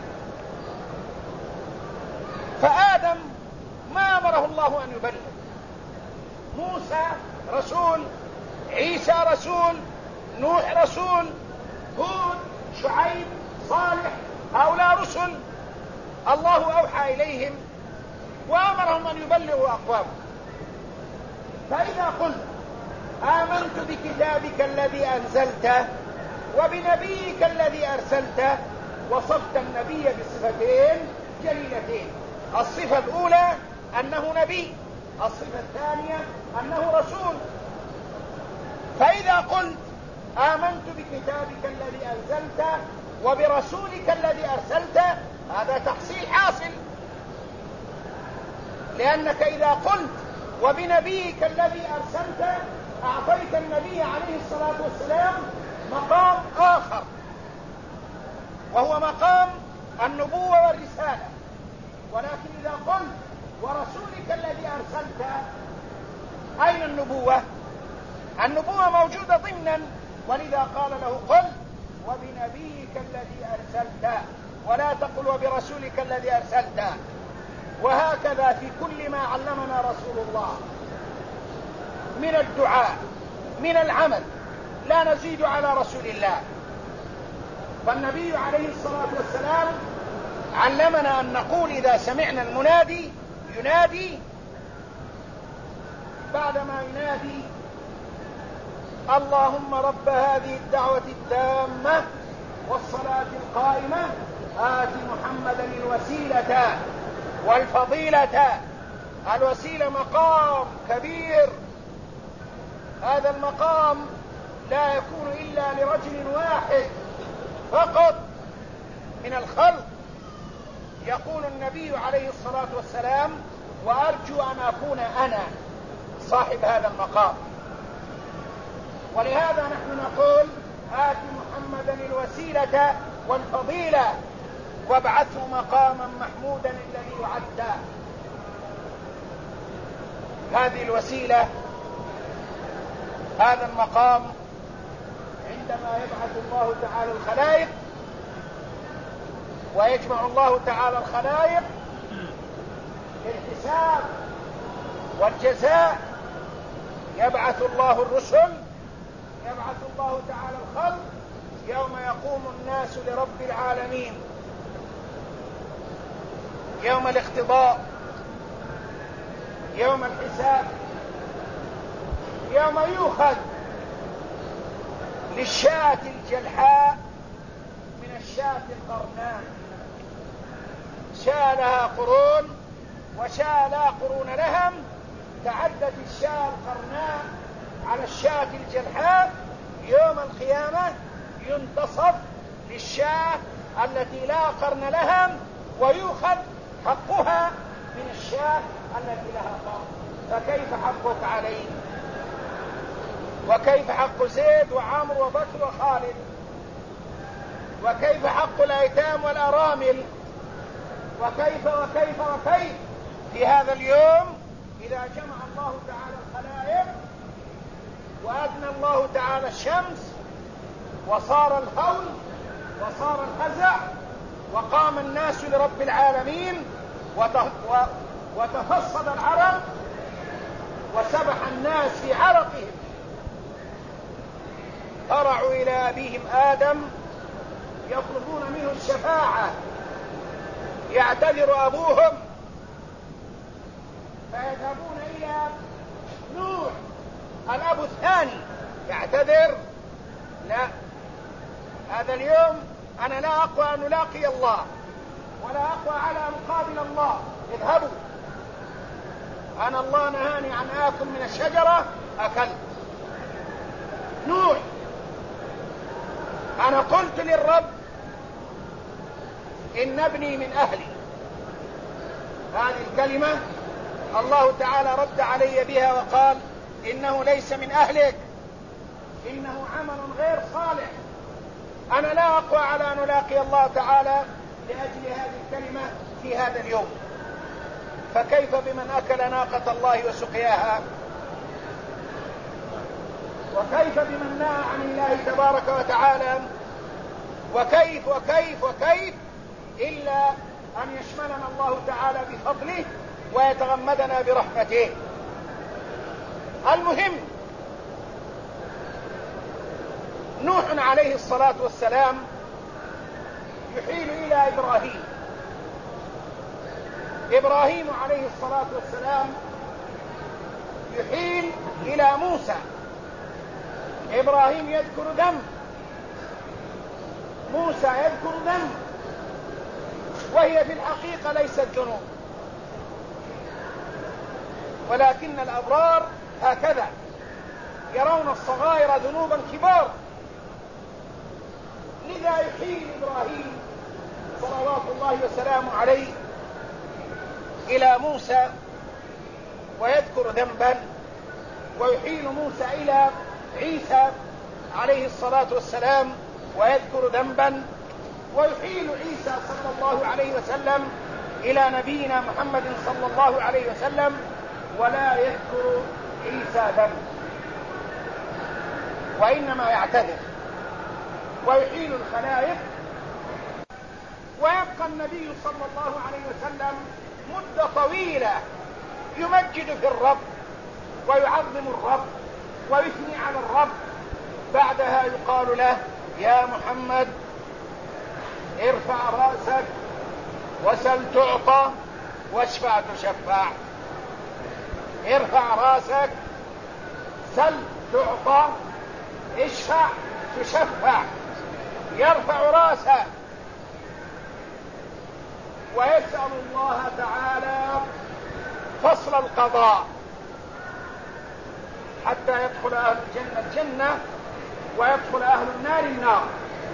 فآدم ما أمره الله أن يبلغ. موسى رسول، عيسى رسول، نوح رسول، هود، شعيب، صالح، هؤلاء رسل الله أوحى إليهم وأمرهم أن يبلغوا أقوامهم. فإذا قلت آمنت بكتابك الذي أنزلته وبنبيك الذي أرسلته، وصفت النبي بصفتين جليلتين: الصفة الأولى أنه نبي، الصفة الثانية أنه رسول. فإذا قلت آمنت بكتابك الذي أنزلته وبرسولك الذي أرسلته، هذا تحصيل حاصل، لأنك إذا قلت وبنبيك الذي أرسلته أعطيت النبي عليه الصلاة والسلام مقام آخر، وهو مقام النبوة والرسالة. ولكن إذا قلت ورسولك الذي أرسلته، أين النبوة؟ النبوة موجودة ضمنا، ولذا قال له: قل وبنبيك الذي أرسلته، ولا تقل وبرسولك الذي أرسلته. وهكذا في كل ما علمنا رسول الله من الدعاء من العمل، لا نزيد على رسول الله. فالنبي عليه الصلاة والسلام علمنا أن نقول إذا سمعنا المنادي ينادي، بعدما ينادي: اللهم رب هذه الدعوة التامة والصلاة القائمة آت محمدا الوسيلة والفضيلة. الوسيلة مقام كبير، هذا المقام لا يكون إلا لرجل واحد فقط من الخلق. يقول النبي عليه الصلاة والسلام: وأرجو أن أكون أنا صاحب هذا المقام. ولهذا نحن نقول: آت محمدا الوسيلة والفضيلة وابعثه مقاما محمودا الذي وعدته. هذه الوسيلة، هذا المقام، عندما يبعث الله تعالى الخلائق ويجمع الله تعالى الخلائق للحساب والجزاء، يبعث الله الرسل، يبعث الله تعالى الخلق يوم يقوم الناس لرب العالمين، يوم الاختضاء، يوم الحساب، يوم يؤخذ للشاة الجلحاء من الشاة القرناء. شاة لها قرون وشاة لا قرون لهم، تعدت الشاة القرناء على الشاة الجلحاء. يوم القيامة ينتصف للشاة التي لا قرن لهم ويؤخذ حقها من الشاة التي لها قرن. فكيف حقك عليه؟ وكيف حق زيد وعمرو وبكر وخالد؟ وكيف حق الأيتام والأرامل؟ وكيف وكيف وكيف في هذا اليوم إذا جمع الله تعالى الخلائق وأدنى الله تعالى الشمس وصار الهول وصار الفزع وقام الناس لرب العالمين وتفصل العرق وسبح الناس في عرقهم، فرعوا إلى أبيهم آدم يطلبون منه الشفاعة، يعتذر أبوهم فيذهبون إلى نوح الأب الثاني يعتذر: لا، هذا اليوم أنا لا أقوى أن ألاقي الله ولا أقوى على أن أقابل الله، اذهبوا، أنا الله نهاني عن آكل من الشجرة أكلت. نوح: أنا قلت للرب إن ابني من أهلي. هذه الكلمة الله تعالى رد علي بها وقال: إنه ليس من أهلك، إنه عمل غير صالح. أنا لا أقوى على أن ألاقي الله تعالى لأجل هذه الكلمة في هذا اليوم، فكيف بمن أكل ناقة الله وسقياها؟ وكيف بمن نهى عن الله تبارك وتعالى؟ وكيف وكيف وكيف إلا أن يشملنا الله تعالى بفضله ويتغمدنا برحمته. المهم، نوح عليه الصلاة والسلام يحيل إلى إبراهيم عليه الصلاة والسلام يحيل إلى موسى. إبراهيم يذكر ذنب، موسى يذكر ذنب، وهي في الحقيقة ليست ذنوب، ولكن الأبرار هكذا يرون الصغائر ذنوبا كبار. لذا يحيل إبراهيم صلوات الله وسلامه عليه إلى موسى ويذكر ذنبا، ويحيل موسى إلى عيسى عليه الصلاة والسلام ويذكر ذنبا، ويحيل عيسى صلى الله عليه وسلم إلى نبينا محمد صلى الله عليه وسلم ولا يذكر عيسى ذنب، وإنما يعتذر ويحيل الخلائق، ويبقى النبي صلى الله عليه وسلم مدة طويلة يمجد في الرب ويعظم الرب ويثني على الرب. بعدها يقال له: يا محمد ارفع رأسك وسل تعطى واشفع تشفع. ارفع رأسك، سل تعطى، اشفع تشفع. يرفع رأسه ويسأل الله تعالى فصل القضاء حتى يدخل أهل الجنة الجنة ويدخل أهل النار النار،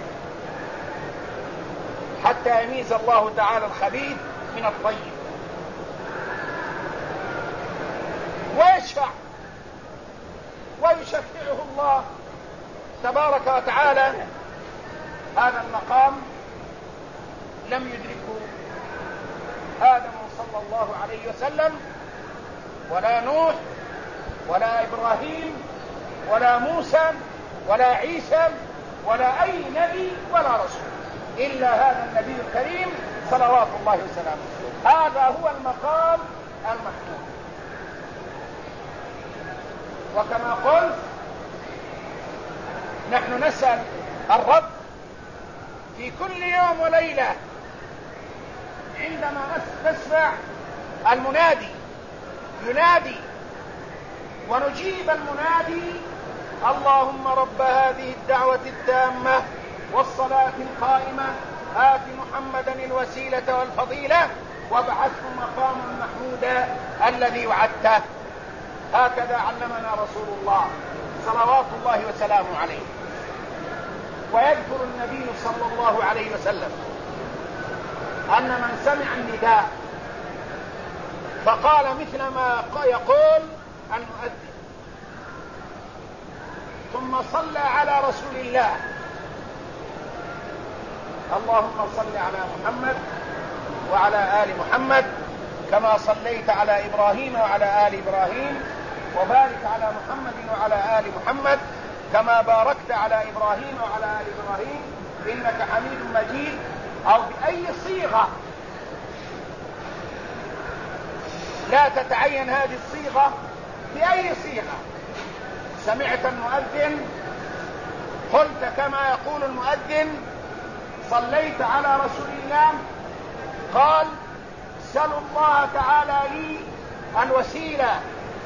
حتى يميز الله تعالى الخبيث من الطيب. ويشفع ويشفعه الله تبارك وتعالى. هذا المقام لم يدركه آدم صلى الله عليه وسلم، ولا نوح، ولا إبراهيم، ولا موسى، ولا عيسى، ولا أي نبي ولا رسول، إلا هذا النبي الكريم صلوات الله وسلامه. هذا هو المقام المحمود. وكما قلت نحن نسأل الرب في كل يوم وليلة عندما نسمع المنادي ينادي، ونجيب المنادي: اللهم رب هذه الدعوة التامة والصلاة القائمة آت محمدا الوسيلة والفضيلة وابعثه مقاما محمودا الذي وعدته. هكذا علمنا رسول الله صلوات الله وسلامه عليه. ويذكر النبي صلى الله عليه وسلم أن من سمع النداء فقال مثل ما يقول المؤذن ثم صلى على رسول الله: اللهم صل على محمد وعلى آل محمد كما صليت على إبراهيم وعلى آل إبراهيم، وبارك على محمد وعلى آل محمد كما باركت على إبراهيم وعلى آل إبراهيم إنك حميد مجيد. أو بأي صيغة، لا تتعين هذه الصيغة، بأي صيغة سمعت المؤذن قلت كما يقول المؤذن: صليت على رسول الله، قال: سلوا الله تعالى لي الوسيلة.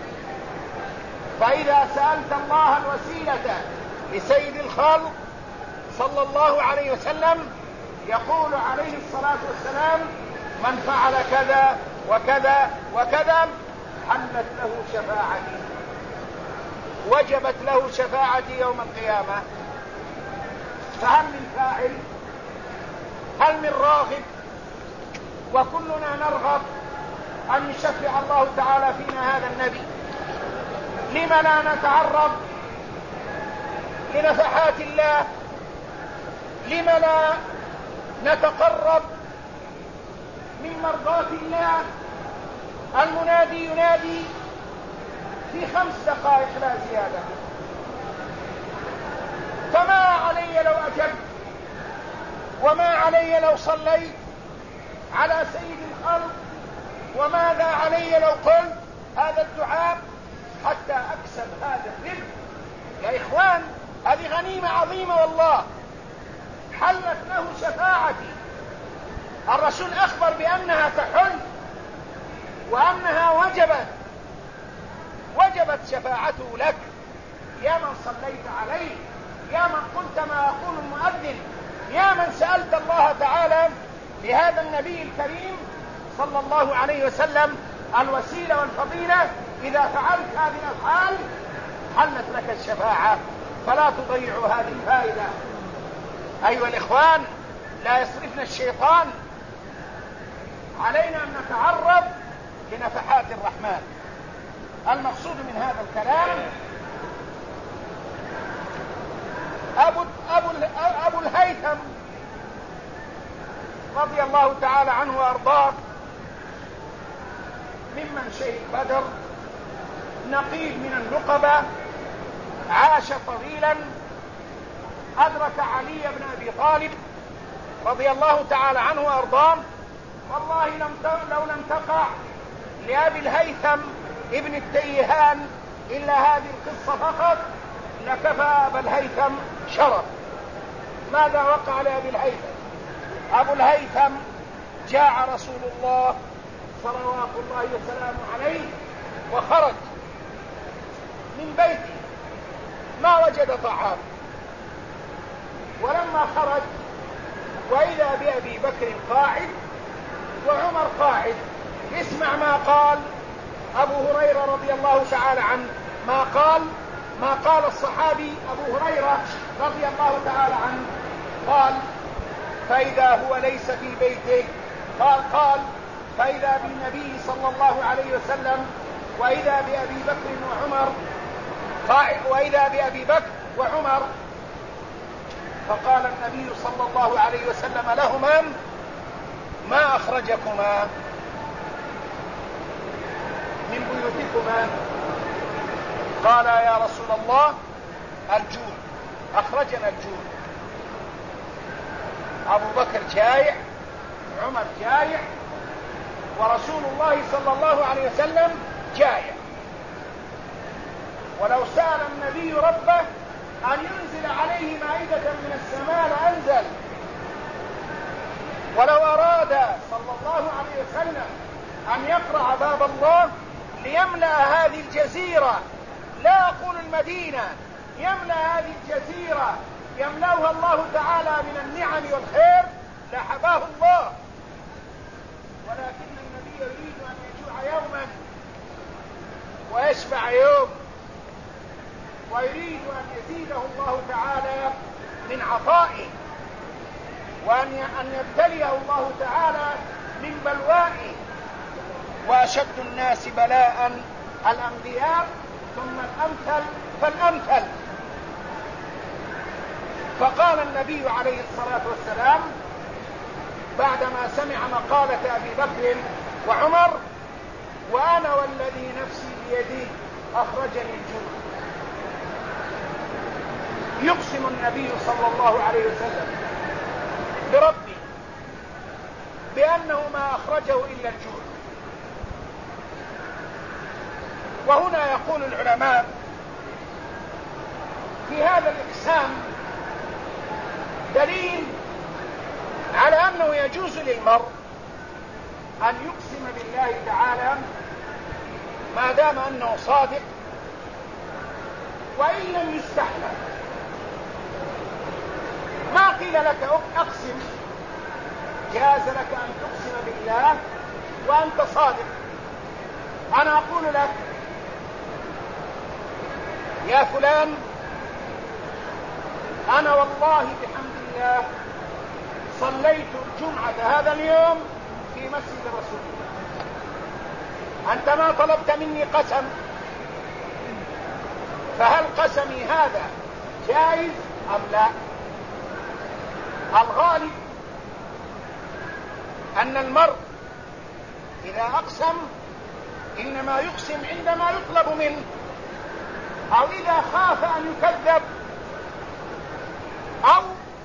فإذا سألت الله الوسيلة لسيد الخلق صلى الله عليه وسلم يقول عليه الصلاة والسلام: من فعل كذا وكذا وكذا حلت له شفاعتي، وجبت له شفاعتي يوم القيامة. فهل من فاعل؟ هل من راغب؟ وكلنا نرغب أن يشفع الله تعالى فينا هذا النبي. لم لا نتعرض لنفحات الله؟ لم لا نتقرب من مرضاة الله؟ المنادي ينادي في 5 دقائق لا زيادة، فما علي لو أجبت، وما علي لو صليت على سيد الخلق، وماذا علي لو قلت هذا الدعاء حتى أكسب هذا الرزق. يا إخوان، هذه غنيمة عظيمة والله، حلت له شفاعتي. الرسول أخبر بأنها تحل وأنها وجبت شفاعته لك يا من صليت عليه، يا من قلت ما يقول المؤذن، يا من سألت الله تعالى لهذا النبي الكريم صلى الله عليه وسلم الوسيلة والفضيلة. إذا فعلت هذه الحال حلت لك الشفاعة، فلا تضيعوا هذه الفائدة. أيها الإخوان، لا يصرفنا الشيطان، علينا أن نتعرض لنفحات الرحمن. المقصود من هذا الكلام أبو الهيثم رضي الله تعالى عنه وأرضاه، ممن شهد بدر، نقيب من النقبة، عاش طويلا، أدرك علي بن أبي طالب رضي الله تعالى عنه وأرضاه والله لو لم تقع لأبي الهيثم ابن التيهان إلا هذه القصة فقط لكفى أبا الهيثم شرف. ماذا وقع لأبي الهيثم؟ أبو الهيثم جاء رسول الله صلوات الله وسلامه عليه وخرج من بيته ما وجد طعام، ولما خرج وإذا بأبي بكر قاعد وعمر قاعد. اسمع ما قال أبو هريرة رضي الله تعالى عنه، ما قال الصحابي أبو هريرة رضي الله تعالى عنه، قال فإذا هو ليس في بيته، قال فإذا بالنبي صلى الله عليه وسلم وإذا بأبي بكر وعمر وإذا بأبي بكر وعمر، فقال النبي صلى الله عليه وسلم لهما ما أخرجكما من بيوتكما؟ قال يا رسول الله الجوع، أخرجنا الجوع. أبو بكر جائع، عمر جائع، ورسول الله صلى الله عليه وسلم جائع. ولو سأل النبي ربه أن ينزل عليه مائدة من السماء لأنزل، ولو أراد صلى الله عليه وسلم أن يقرع باب الله ليملأ هذه الجزيرة، لا أقول المدينة، يملأ هذه الجزيرة يملأها الله تعالى من النعم والخير لحباه الله، ولكن النبي يريد أن يجوع يوما ويشبع يوم، ويريد أن يزيده الله تعالى من عطائه، وأن يبتليه الله تعالى من بلوائه. وأشد الناس بلاء الأنبياء ثم الأمثل فالأمثل. فقال النبي عليه الصلاة والسلام بعدما سمع مقالة أبي بكر وعمر: وأنا والذي نفسي بيدي أخرجني الجوع. يقسم النبي صلى الله عليه وسلم بربي بأنه ما أخرجه إلا الجوع. وهنا يقول العلماء في هذا الإقسام دليل على أنه يجوز للمرء أن يقسم بالله تعالى ما دام أنه صادق، وإن لم يستحلف. ما قيل لك أقسم، جاز لك أن تقسم بالله وأنت صادق. أنا أقول لك يا فلان أنا والله بحمد الله صليت الجمعة هذا اليوم في مسجد رسول الله. أنت ما طلبت مني قسم، فهل قسمي هذا جائز أم لا؟ الغالب أن المرء إذا أقسم إنما يقسم عندما يطلب منه، أو إذا خاف أن يكذب، أو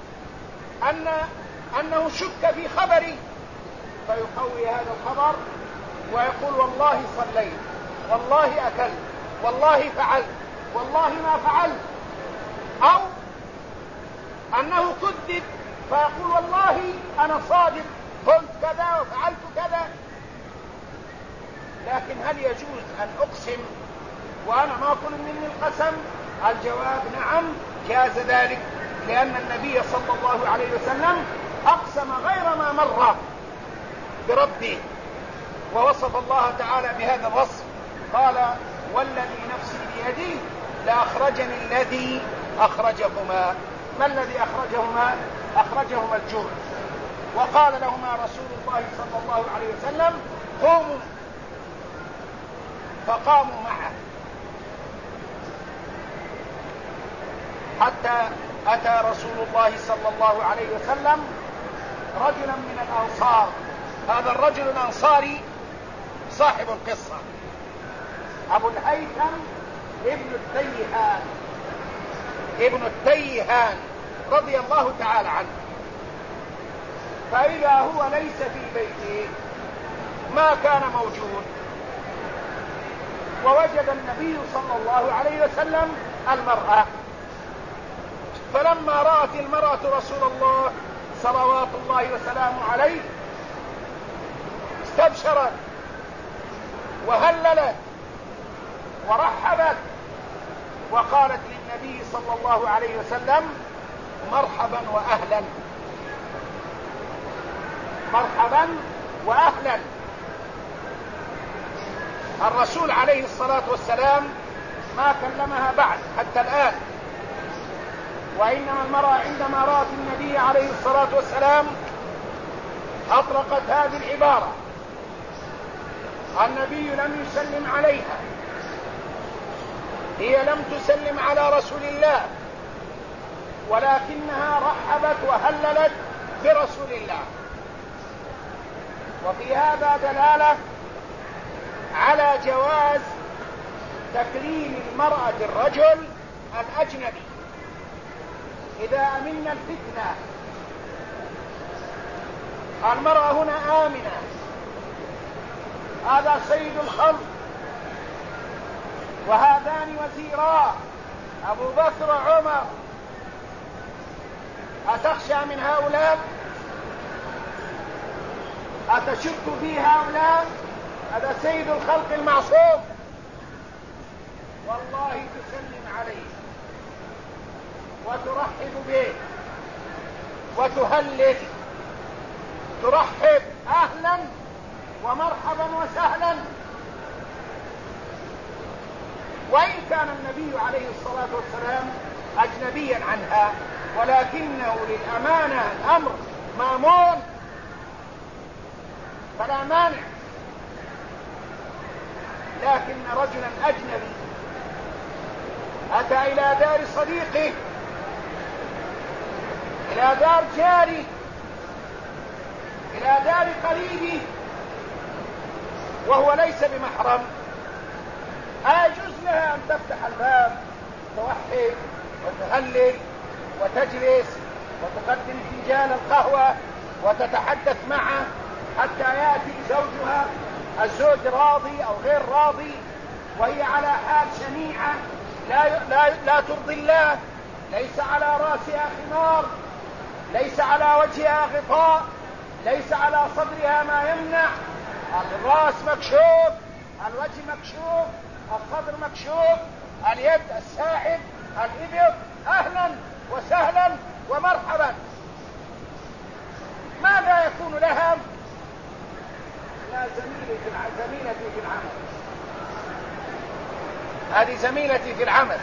أنه شك في خبره فيقوي هذا الخبر ويقول والله صليت، والله أكلت، والله فعلت، والله ما فعلت. أو أنه كذب فيقول والله أنا صادق، قلت كذا وفعلت كذا. لكن هل يجوز أن أقسم وأنا ما أقول مني القسم؟ الجواب نعم، جاز ذلك، لأن النبي صلى الله عليه وسلم أقسم غير ما مر بربه، ووصف الله تعالى بهذا الوصف، قال والذي نفسي بيدي لأخرجني الذي أخرجكما. ما الذي أخرجهما؟ أخرجهما الجوع. وقال لهما رسول الله صلى الله عليه وسلم قوموا، فقاموا معه حتى أتى رسول الله صلى الله عليه وسلم رجلا من الأنصار. هذا الرجل الأنصاري صاحب القصة أبو الهيثم ابن التيهان رضي الله تعالى عنه. فإذا هو ليس في بيته ما كان موجود، ووجد النبي صلى الله عليه وسلم المرأة، فلما رأت المرأة رسول الله صلوات الله وسلامه عليه استبشرت وهللت ورحبت وقالت للنبي صلى الله عليه وسلم: مرحبا وأهلا، مرحبا وأهلا. الرسول عليه الصلاة والسلام ما كلمها بعد حتى الآن، وإنما المرأة عندما رأت النبي عليه الصلاة والسلام أطلقت هذه العبارة: النبي لم يسلم عليها، هي لم تسلم على رسول الله، ولكنها رحبت وهللت برسول الله. وفي هذا دلالة على جواز تكريم المرأة الرجل الأجنبي إذا أمنا الفتنة. المرأة هنا آمنة، هذا سيد الخلق وهذان وزيراه أبو بكر وعمر، أتخشى من هؤلاء؟ أتشك في هؤلاء؟ هذا سيد الخلق المعصوم، والله تسلم عليه وترحب به وتهلل، ترحب أهلا ومرحبا وسهلا. وإن كان النبي عليه الصلاة والسلام أجنبيا عنها، ولكنه للأمانة الأمر مامون فلا مانع. لكن رجلا أجنبي أتى إلى دار صديقه، إلى دار جاري، إلى دار قريبه، وهو ليس بمحرم، أيجوز لها أن تفتح الباب توحد وتهلل وتجلس وتقدم فنجان القهوة وتتحدث معه حتى يأتي زوجها، الزوج راضي أو غير راضي، وهي على حال شنيعة لا ترضي الله، ليس على رأسها خمار، ليس على وجهها غطاء، ليس على صدرها ما يمنع، الرأس مكشوف، الوجه مكشوف، الصدر مكشوف، اليد، الساعد، الإبط، أهلا وسهلا ومرحبا. ماذا يكون لها؟ لا، زميلتي في العمل، هذه زميلتي في العمل،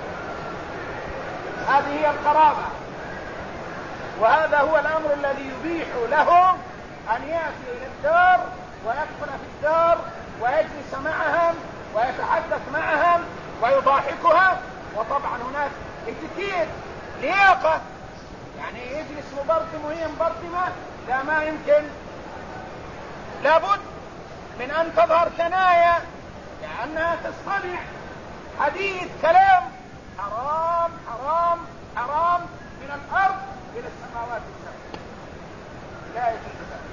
هذه هي القرابة. وهذا هو الأمر الذي يبيح له أن يأتي إلى الدار ويدخل في الدار ويجلس معهم ويتحدث معهم ويضاحكها. وطبعا هناك اتيكيت، لياقة، يعني يجلس مبرطم وهي مبرطمة، لا، ما يمكن، لابد من أن تظهر ثنايا لأنها تصطنع حديث كلام. حرام حرام حرام من الأرض إلى السماوات السبع، لا يجوز ذلك.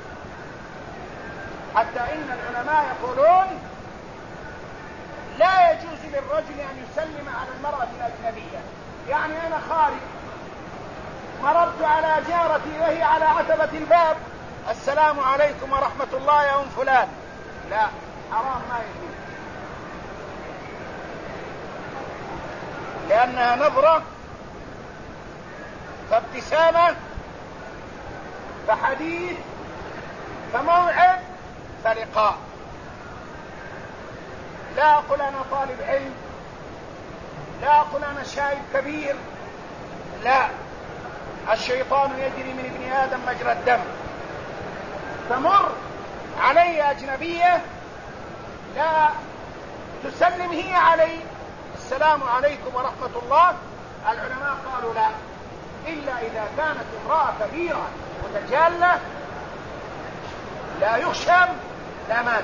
حتى إن العلماء يقولون لا يجوز للرجل أن يسلم على المرأة الأجنبية. يعني أنا خارج مررت على جارتي وهي على عتبة الباب: السلام عليكم ورحمة الله يا أم فلان. لا، حرام، ما يجوز، لأنها نظرة، فابتسامة، فحديث، فموعد، فلقاء. لا أقول أنا طالب علم، لا أقول أنا شايب كبير، لا، الشيطان يجري من ابن آدم مجرى الدم. تمر علي أجنبية لا تسلم هي علي: السلام عليكم ورحمة الله. العلماء قالوا لا، إلا إذا كانت امرأة كبيرة متجالة لا يخشم، لا مانع.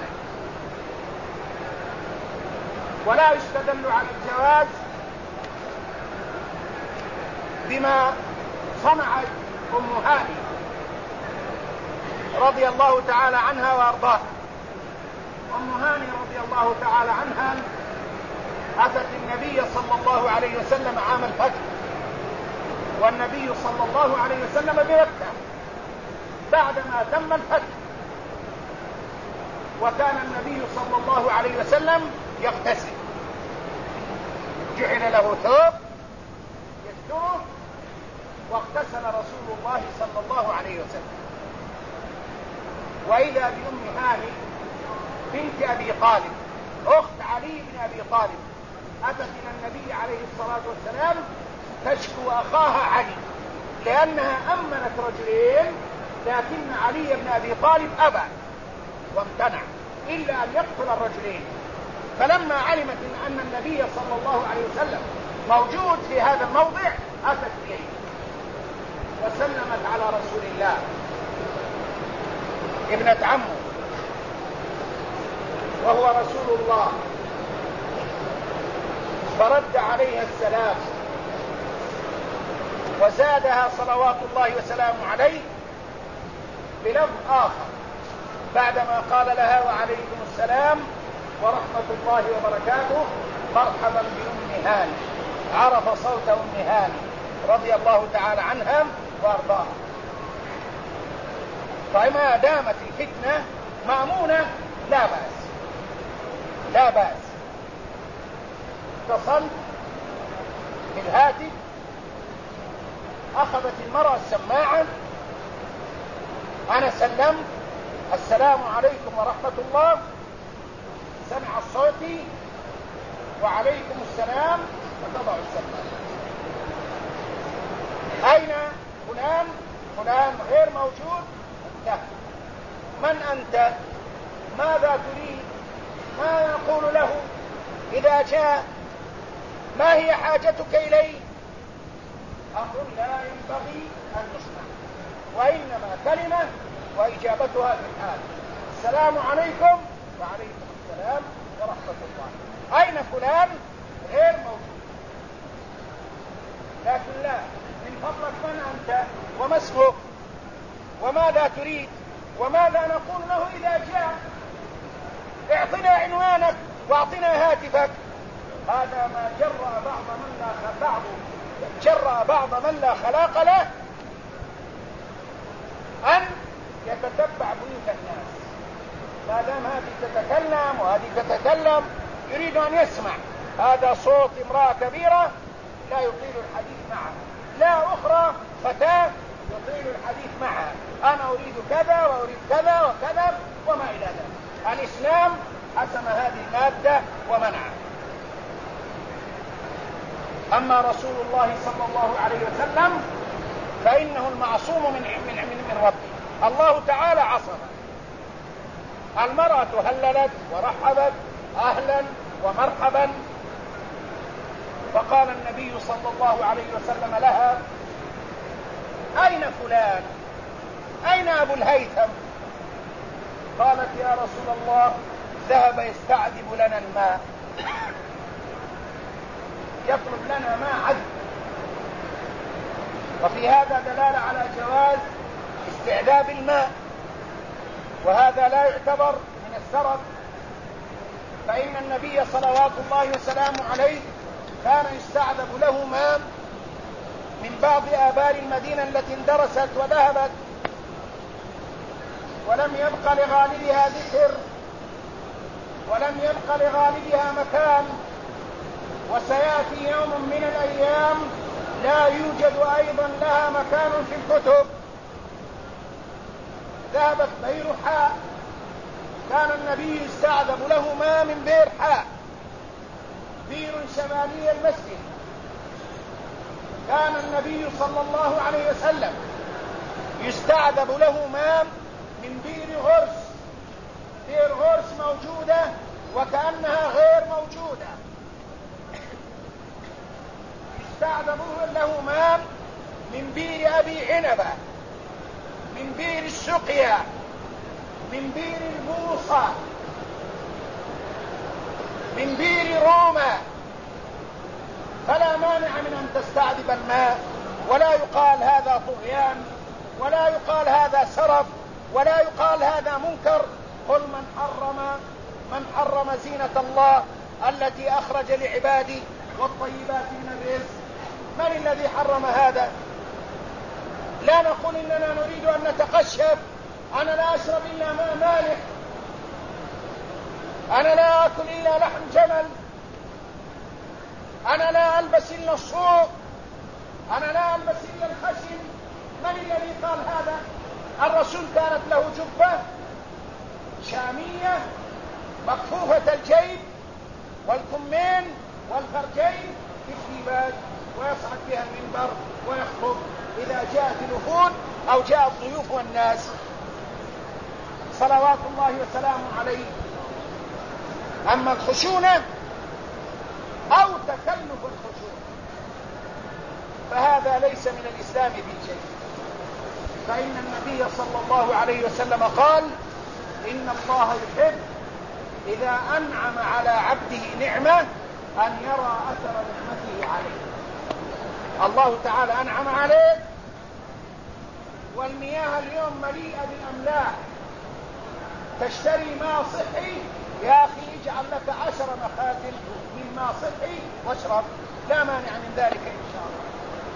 ولا يستدل على الجواز بما صنعت أم هاني رضي الله تعالى عنها وأرضاها. أم هاني رضي الله تعالى عنها أتت النبي صلى الله عليه وسلم عام الفتح، والنبي صلى الله عليه وسلم بمكة بعدما تم الفتح، وكان النبي صلى الله عليه وسلم يغتسل، جعل له ثوب يستره، واغتسل رسول الله صلى الله عليه وسلم. وإذا بأم هاني بنت أبي طالب أخت علي بن أبي طالب أتت إلى النبي عليه الصلاة والسلام تشكو أخاها علي، لأنها أمنت رجلين، لكن علي بن أبي طالب أبى وامتنع إلا أن يقتل الرجلين. فلما علمت أن النبي صلى الله عليه وسلم موجود في هذا الموضع أتت إليه وسلمت على رسول الله ابنة عمه وهو رسول الله، فرد عليها السلام وزادها صلوات الله وسلامه عليه بلفظ آخر بعدما قال لها وعليكم السلام ورحمة الله وبركاته مرحبا بأم هاني. عرف صوت أم هاني رضي الله تعالى عنها وأرضاها. فما دامت الفتنة مأمونة لا بأس، لا بأس. اتصلت بالهاتف، أخذت المرأة السماعة، أنا سلمت السلام عليكم ورحمة الله، سمع صوتي وعليكم السلام، فتضع السماعة. أين فلان؟ فلان غير موجود. انتهى. من أنت؟ ماذا تريد؟ ما نقول له إذا جاء؟ ما هي حاجتك إليه؟ أمر لا ينبغي أن نسمع، وإنما كلمة وإجابتها في الحال. السلام عليكم وعليكم السلام ورحمة الله. أين فلان؟ غير موجود. لكن لا، من فضلك من أنت وما اسمك وماذا تريد وماذا نقول له إذا جاء؟ اعطنا عنوانك واعطنا هاتفك. هذا ما جرأ بعض من لا خلاق له أن يتتبع بيوت الناس. ما دام هذه تتكلم وهذه تتكلم يريد أن يسمع. هذا صوت امرأة كبيرة لا يطيل الحديث معها، لا أخرى فتاة يطيل الحديث معها. أنا أريد كذا وأريد كذا وكذا وما إلى ذلك. الإسلام حسم هذه المادة ومنعها. أما رسول الله صلى الله عليه وسلم فإنه المعصوم من ربه. الله تعالى عصمه. المرأة هللت ورحبت أهلا ومرحبا، فقال النبي صلى الله عليه وسلم لها أين فلان؟ أين أبو الهيثم؟ قالت يا رسول الله ذهب يستعذب لنا الماء، يطلب لنا ماء عذب. وفي هذا دلالة على جواز استعذاب الماء، وهذا لا يعتبر من السرف، فإن النبي صلوات الله وسلامه عليه كان يستعذب له ماء من بعض آبار المدينة التي اندرست وذهبت ولم يبق لغالبها ذكر ولم يبق لغالبها مكان. وسيأتي يوم من الأيام لا يوجد أيضا لها مكان في الكتب. ذهبت بئر حاء، كان النبي يستعذب له ماء من بئر حاء، بئر شمالي المسجد. كان النبي صلى الله عليه وسلم يستعذب له ماء من بئر غرس. بئر غرس موجودة وكأنها غير موجودة. يستعذب له ماء من بئر أبي عنبة، من بئر السقيا، من بئر البوصة، من بئر روما. فلا مانع من أن تستعذب الماء، ولا يقال هذا طغيان، ولا يقال هذا سرف، ولا يقال هذا منكر. قل من حرم زينة الله التي أخرج لعباده والطيبات من الرزق. من الذي حرم هذا؟ لا نقول إننا نريد أن نتقشف. أنا لا أشرب إلا ماء مالح، أنا لا أكل إلا لحم جمل، أنا لا ألبس إلا الصوف، أنا لا ألبس إلا الخشن. من الذي قال هذا؟ الرسول كانت له جبة شامية مكفوفة الجيب والكمين والفرجين في الديباج، ويصعد بها المنبر ويخطب إذا جاءت الوفود أو جاء الضيوف والناس صلوات الله وسلامه عليه. أما الخشونة أو تكلف الخشونة فهذا ليس من الإسلام في شيء. فإن النبي صلى الله عليه وسلم قال: إن الله يحب إذا أنعم على عبده نعمة أن يرى أثر نعمته عليه. الله تعالى أنعم عليك والمياه اليوم مليئة بالأملاح، تشتري ماء صحي، يا أخي اجعل لك 10 مخازن من ماء صحي واشرب، لا مانع من ذلك إن شاء الله.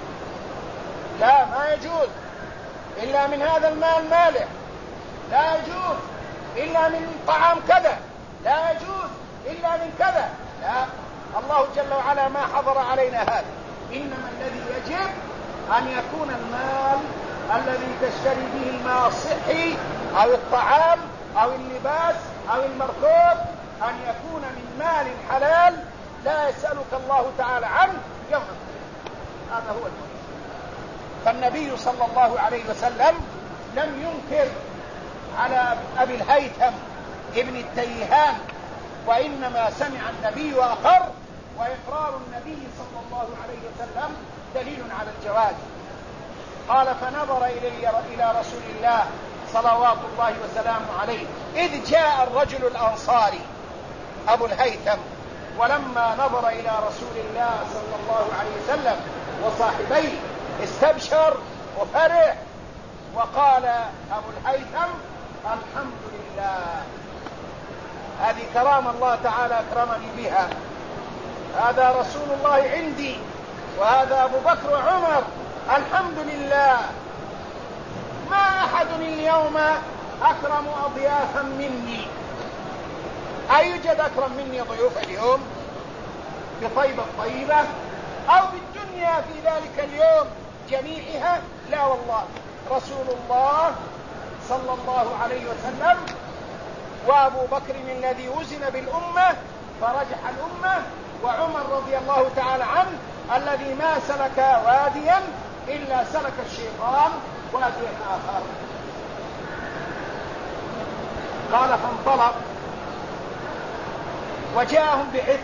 لا، ما يجوز إلا من هذا الماء المالح، لا يجوز إلا من طعام كذا، لا يجوز إلا من كذا. لا، الله جل وعلا ما حضر علينا هذا. إنما الذي يجب أن يكون المال الذي تشتري به الماء الصحي أو الطعام أو اللباس أو المركوب أن يكون من مال حلال لا يسألك الله تعالى عنه يوم القيامة. هذا هو المهم. فالنبي صلى الله عليه وسلم لم ينكر على أبي الهيثم ابن التيهان، وإنما سمع النبي وأقر، وإقرار النبي صلى الله عليه وسلم دليل على الجواز. قال: فنظر إلى رسول الله صلوات الله وسلامه عليه إذ جاء الرجل الأنصاري أبو الهيثم، ولما نظر إلى رسول الله صلى الله عليه وسلم وصاحبيه استبشر وفرح وقال أبو الهيثم: الحمد لله، هذه كرامة الله تعالى أكرمني بها، هذا رسول الله عندي وهذا أبو بكر وعمر، الحمد لله، ما أحد اليوم أكرم أضيافا مني. أيوجد أكرم مني ضيوف اليوم بطيبة طيبة أو بالدنيا في ذلك اليوم جميعها؟ لا والله، رسول الله صلى الله عليه وسلم وأبو بكر الذي وزن بالأمة فرجح الأمة، وعمر رضي الله تعالى عنه الذي ما سلك واديا إلا سلك الشيطان واديا آخر. قال: فانطلق وجاءهم بعث،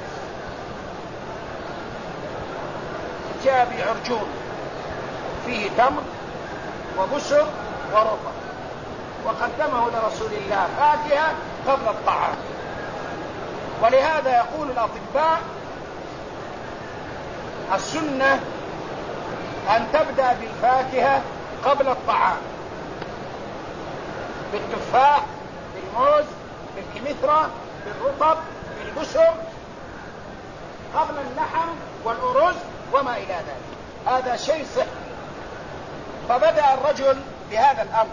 جاء بعرجون فيه تمر وبسر ورطب، وقدمه لرسول الله فاكهة قبل الطعام. ولهذا يقول الأطباء: السنة أن تبدأ بالفاكهة قبل الطعام، بالتفاح، بالموز، بالكمثرى، بالرطب، بالبسر، قبل اللحم والأرز وما إلى ذلك. هذا شيء صحي. فبدأ الرجل بهذا الأمر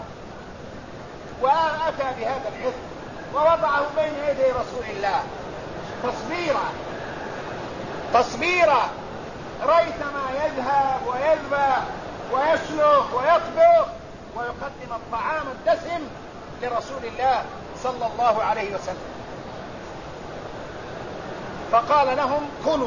وأتى بهذا العثم ووضعه بين يدي رسول الله تصبيرا ريثما يذهب ويذبح ويسلخ ويطبخ ويقدم الطعام الدسم لرسول الله صلى الله عليه وسلم. فقال لهم: كلوا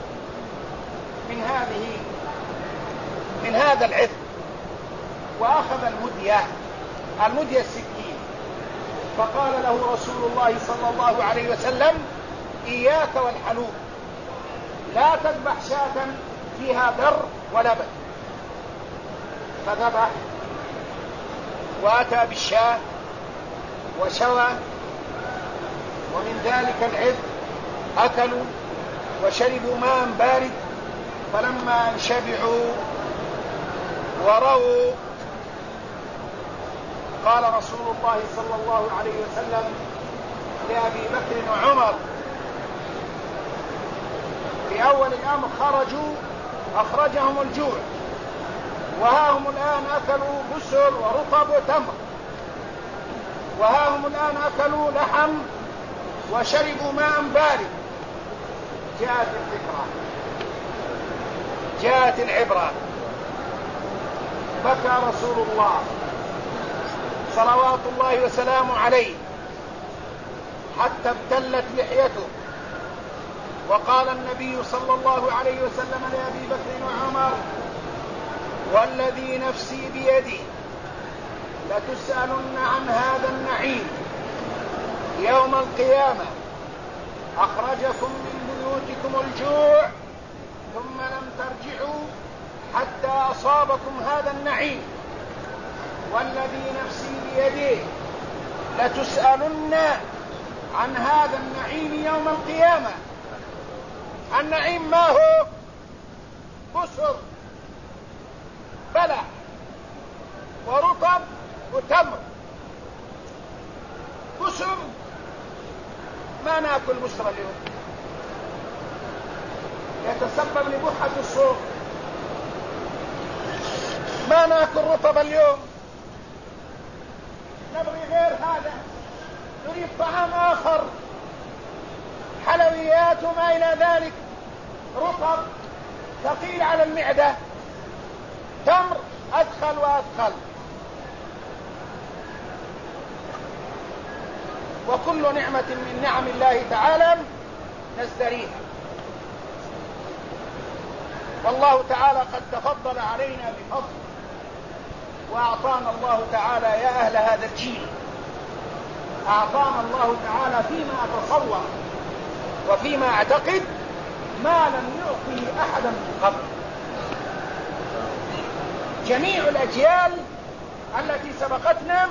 من هذا العثم. وأخذ المدية السكين، فقال له رسول الله صلى الله عليه وسلم: إياك والحلوب، لا تذبح شاة فيها بر ولبن. فذبح وأتى بالشاة وشوى، ومن ذلك العذب أكلوا وشربوا ماء بارد. فلما شبعوا ورووا قال رسول الله صلى الله عليه وسلم لأبي بكر وعمر في أول الأمر أخرجهم الجوع، وها هم الآن أكلوا بسر ورطب وتمر، وها هم الآن أكلوا لحم وشربوا ماء بارد. جاءت الفكرة، جاءت العبرة. بكى رسول الله صلوات الله وسلامه عليه حتى ابتلت لحيته، وقال النبي صلى الله عليه وسلم لأبي بكر وعمر: والذي نفسي بيده لتسألن عن هذا النعيم يوم القيامة. أخرجكم من بيوتكم الجوع ثم لم ترجعوا حتى أصابكم هذا النعيم، والذي نفسي بيده لتسألن عن هذا النعيم يوم القيامة. النعيم ما هو؟ بسر، بلح، ورطب، وتمر. بسر ما ناكل بسر اليوم، يتسبب لبحة الصوت. ما ناكل رطب اليوم، نبغي غير هذا، نريد طعام آخر، حلويات وما إلى ذلك. رطب ثقيل على المعدة، تمر أدخل وأدخل. وكل نعمة من نعم الله تعالى نزدريها، والله تعالى قد تفضل علينا بفضل، وأعطانا الله تعالى يا أهل هذا الجيل، أعطانا الله تعالى فيما أتصور وفيما أعتقد ما لم يعطه أحدا من قبل. جميع الأجيال التي سبقتنا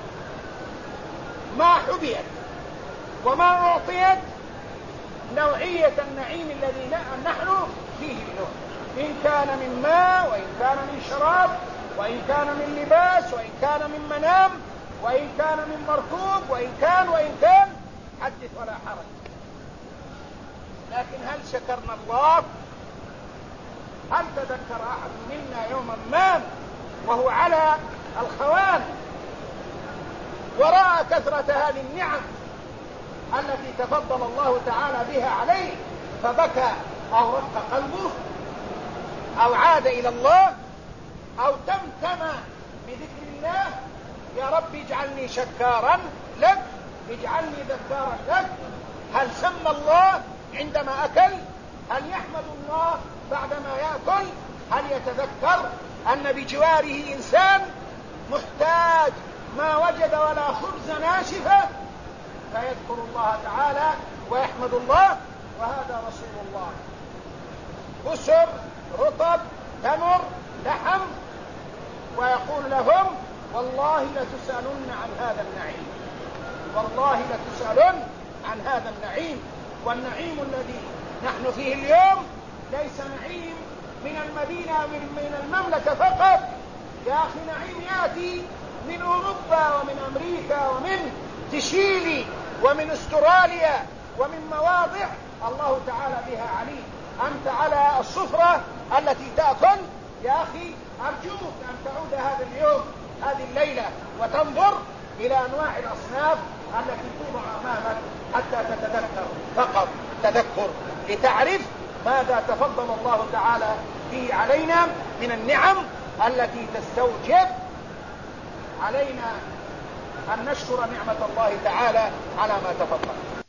ما حبيت وما أعطيت نوعية النعيم الذي نحن فيه اليوم، إن كان من ماء، وإن كان من شراب، وإن كان من لباس، وإن كان من منام، وإن كان من مركوب، وإن كان حدث ولا حرج. لكن هل شكرنا الله؟ هل تذكر أحد منا يوما ما وهو على الخوان وراء كثرة هذه النعم التي تفضل الله تعالى بها عليه فبكى أو رق قلبه أو عاد إلى الله أو تمتم بذكر الله؟ يا رب اجعلني شكارا لك، اجعلني ذكارا لك. هل سمى الله عندما أكل؟ هل يحمد الله بعدما يأكل؟ هل يتذكر أن بجواره إنسان محتاج ما وجد ولا خبز ناشفة فيذكر الله تعالى ويحمد الله؟ وهذا رسول الله. بسر، رطب، تمر، لحم، ويقول لهم: والله لتسألن عن هذا النعيم، والله لتسألن عن هذا النعيم. والنعيم الذي نحن فيه اليوم ليس نعيم من المدينة من المملكة فقط، يا أخي، نعيم يأتي من أوروبا ومن أمريكا ومن تشيلي ومن أستراليا ومن مواضع الله تعالى بها عليم. أنت على السفرة التي تأكل، يا أخي أرجوك أن تعود هذا اليوم، هذه الليلة، وتنظر إلى أنواع الأصناف التي توضع أمامك حتى تتذكر، فقط تذكر لتعرف ماذا تفضل الله تعالى به علينا من النعم التي تستوجب علينا أن نشكر نعمة الله تعالى على ما تفضل.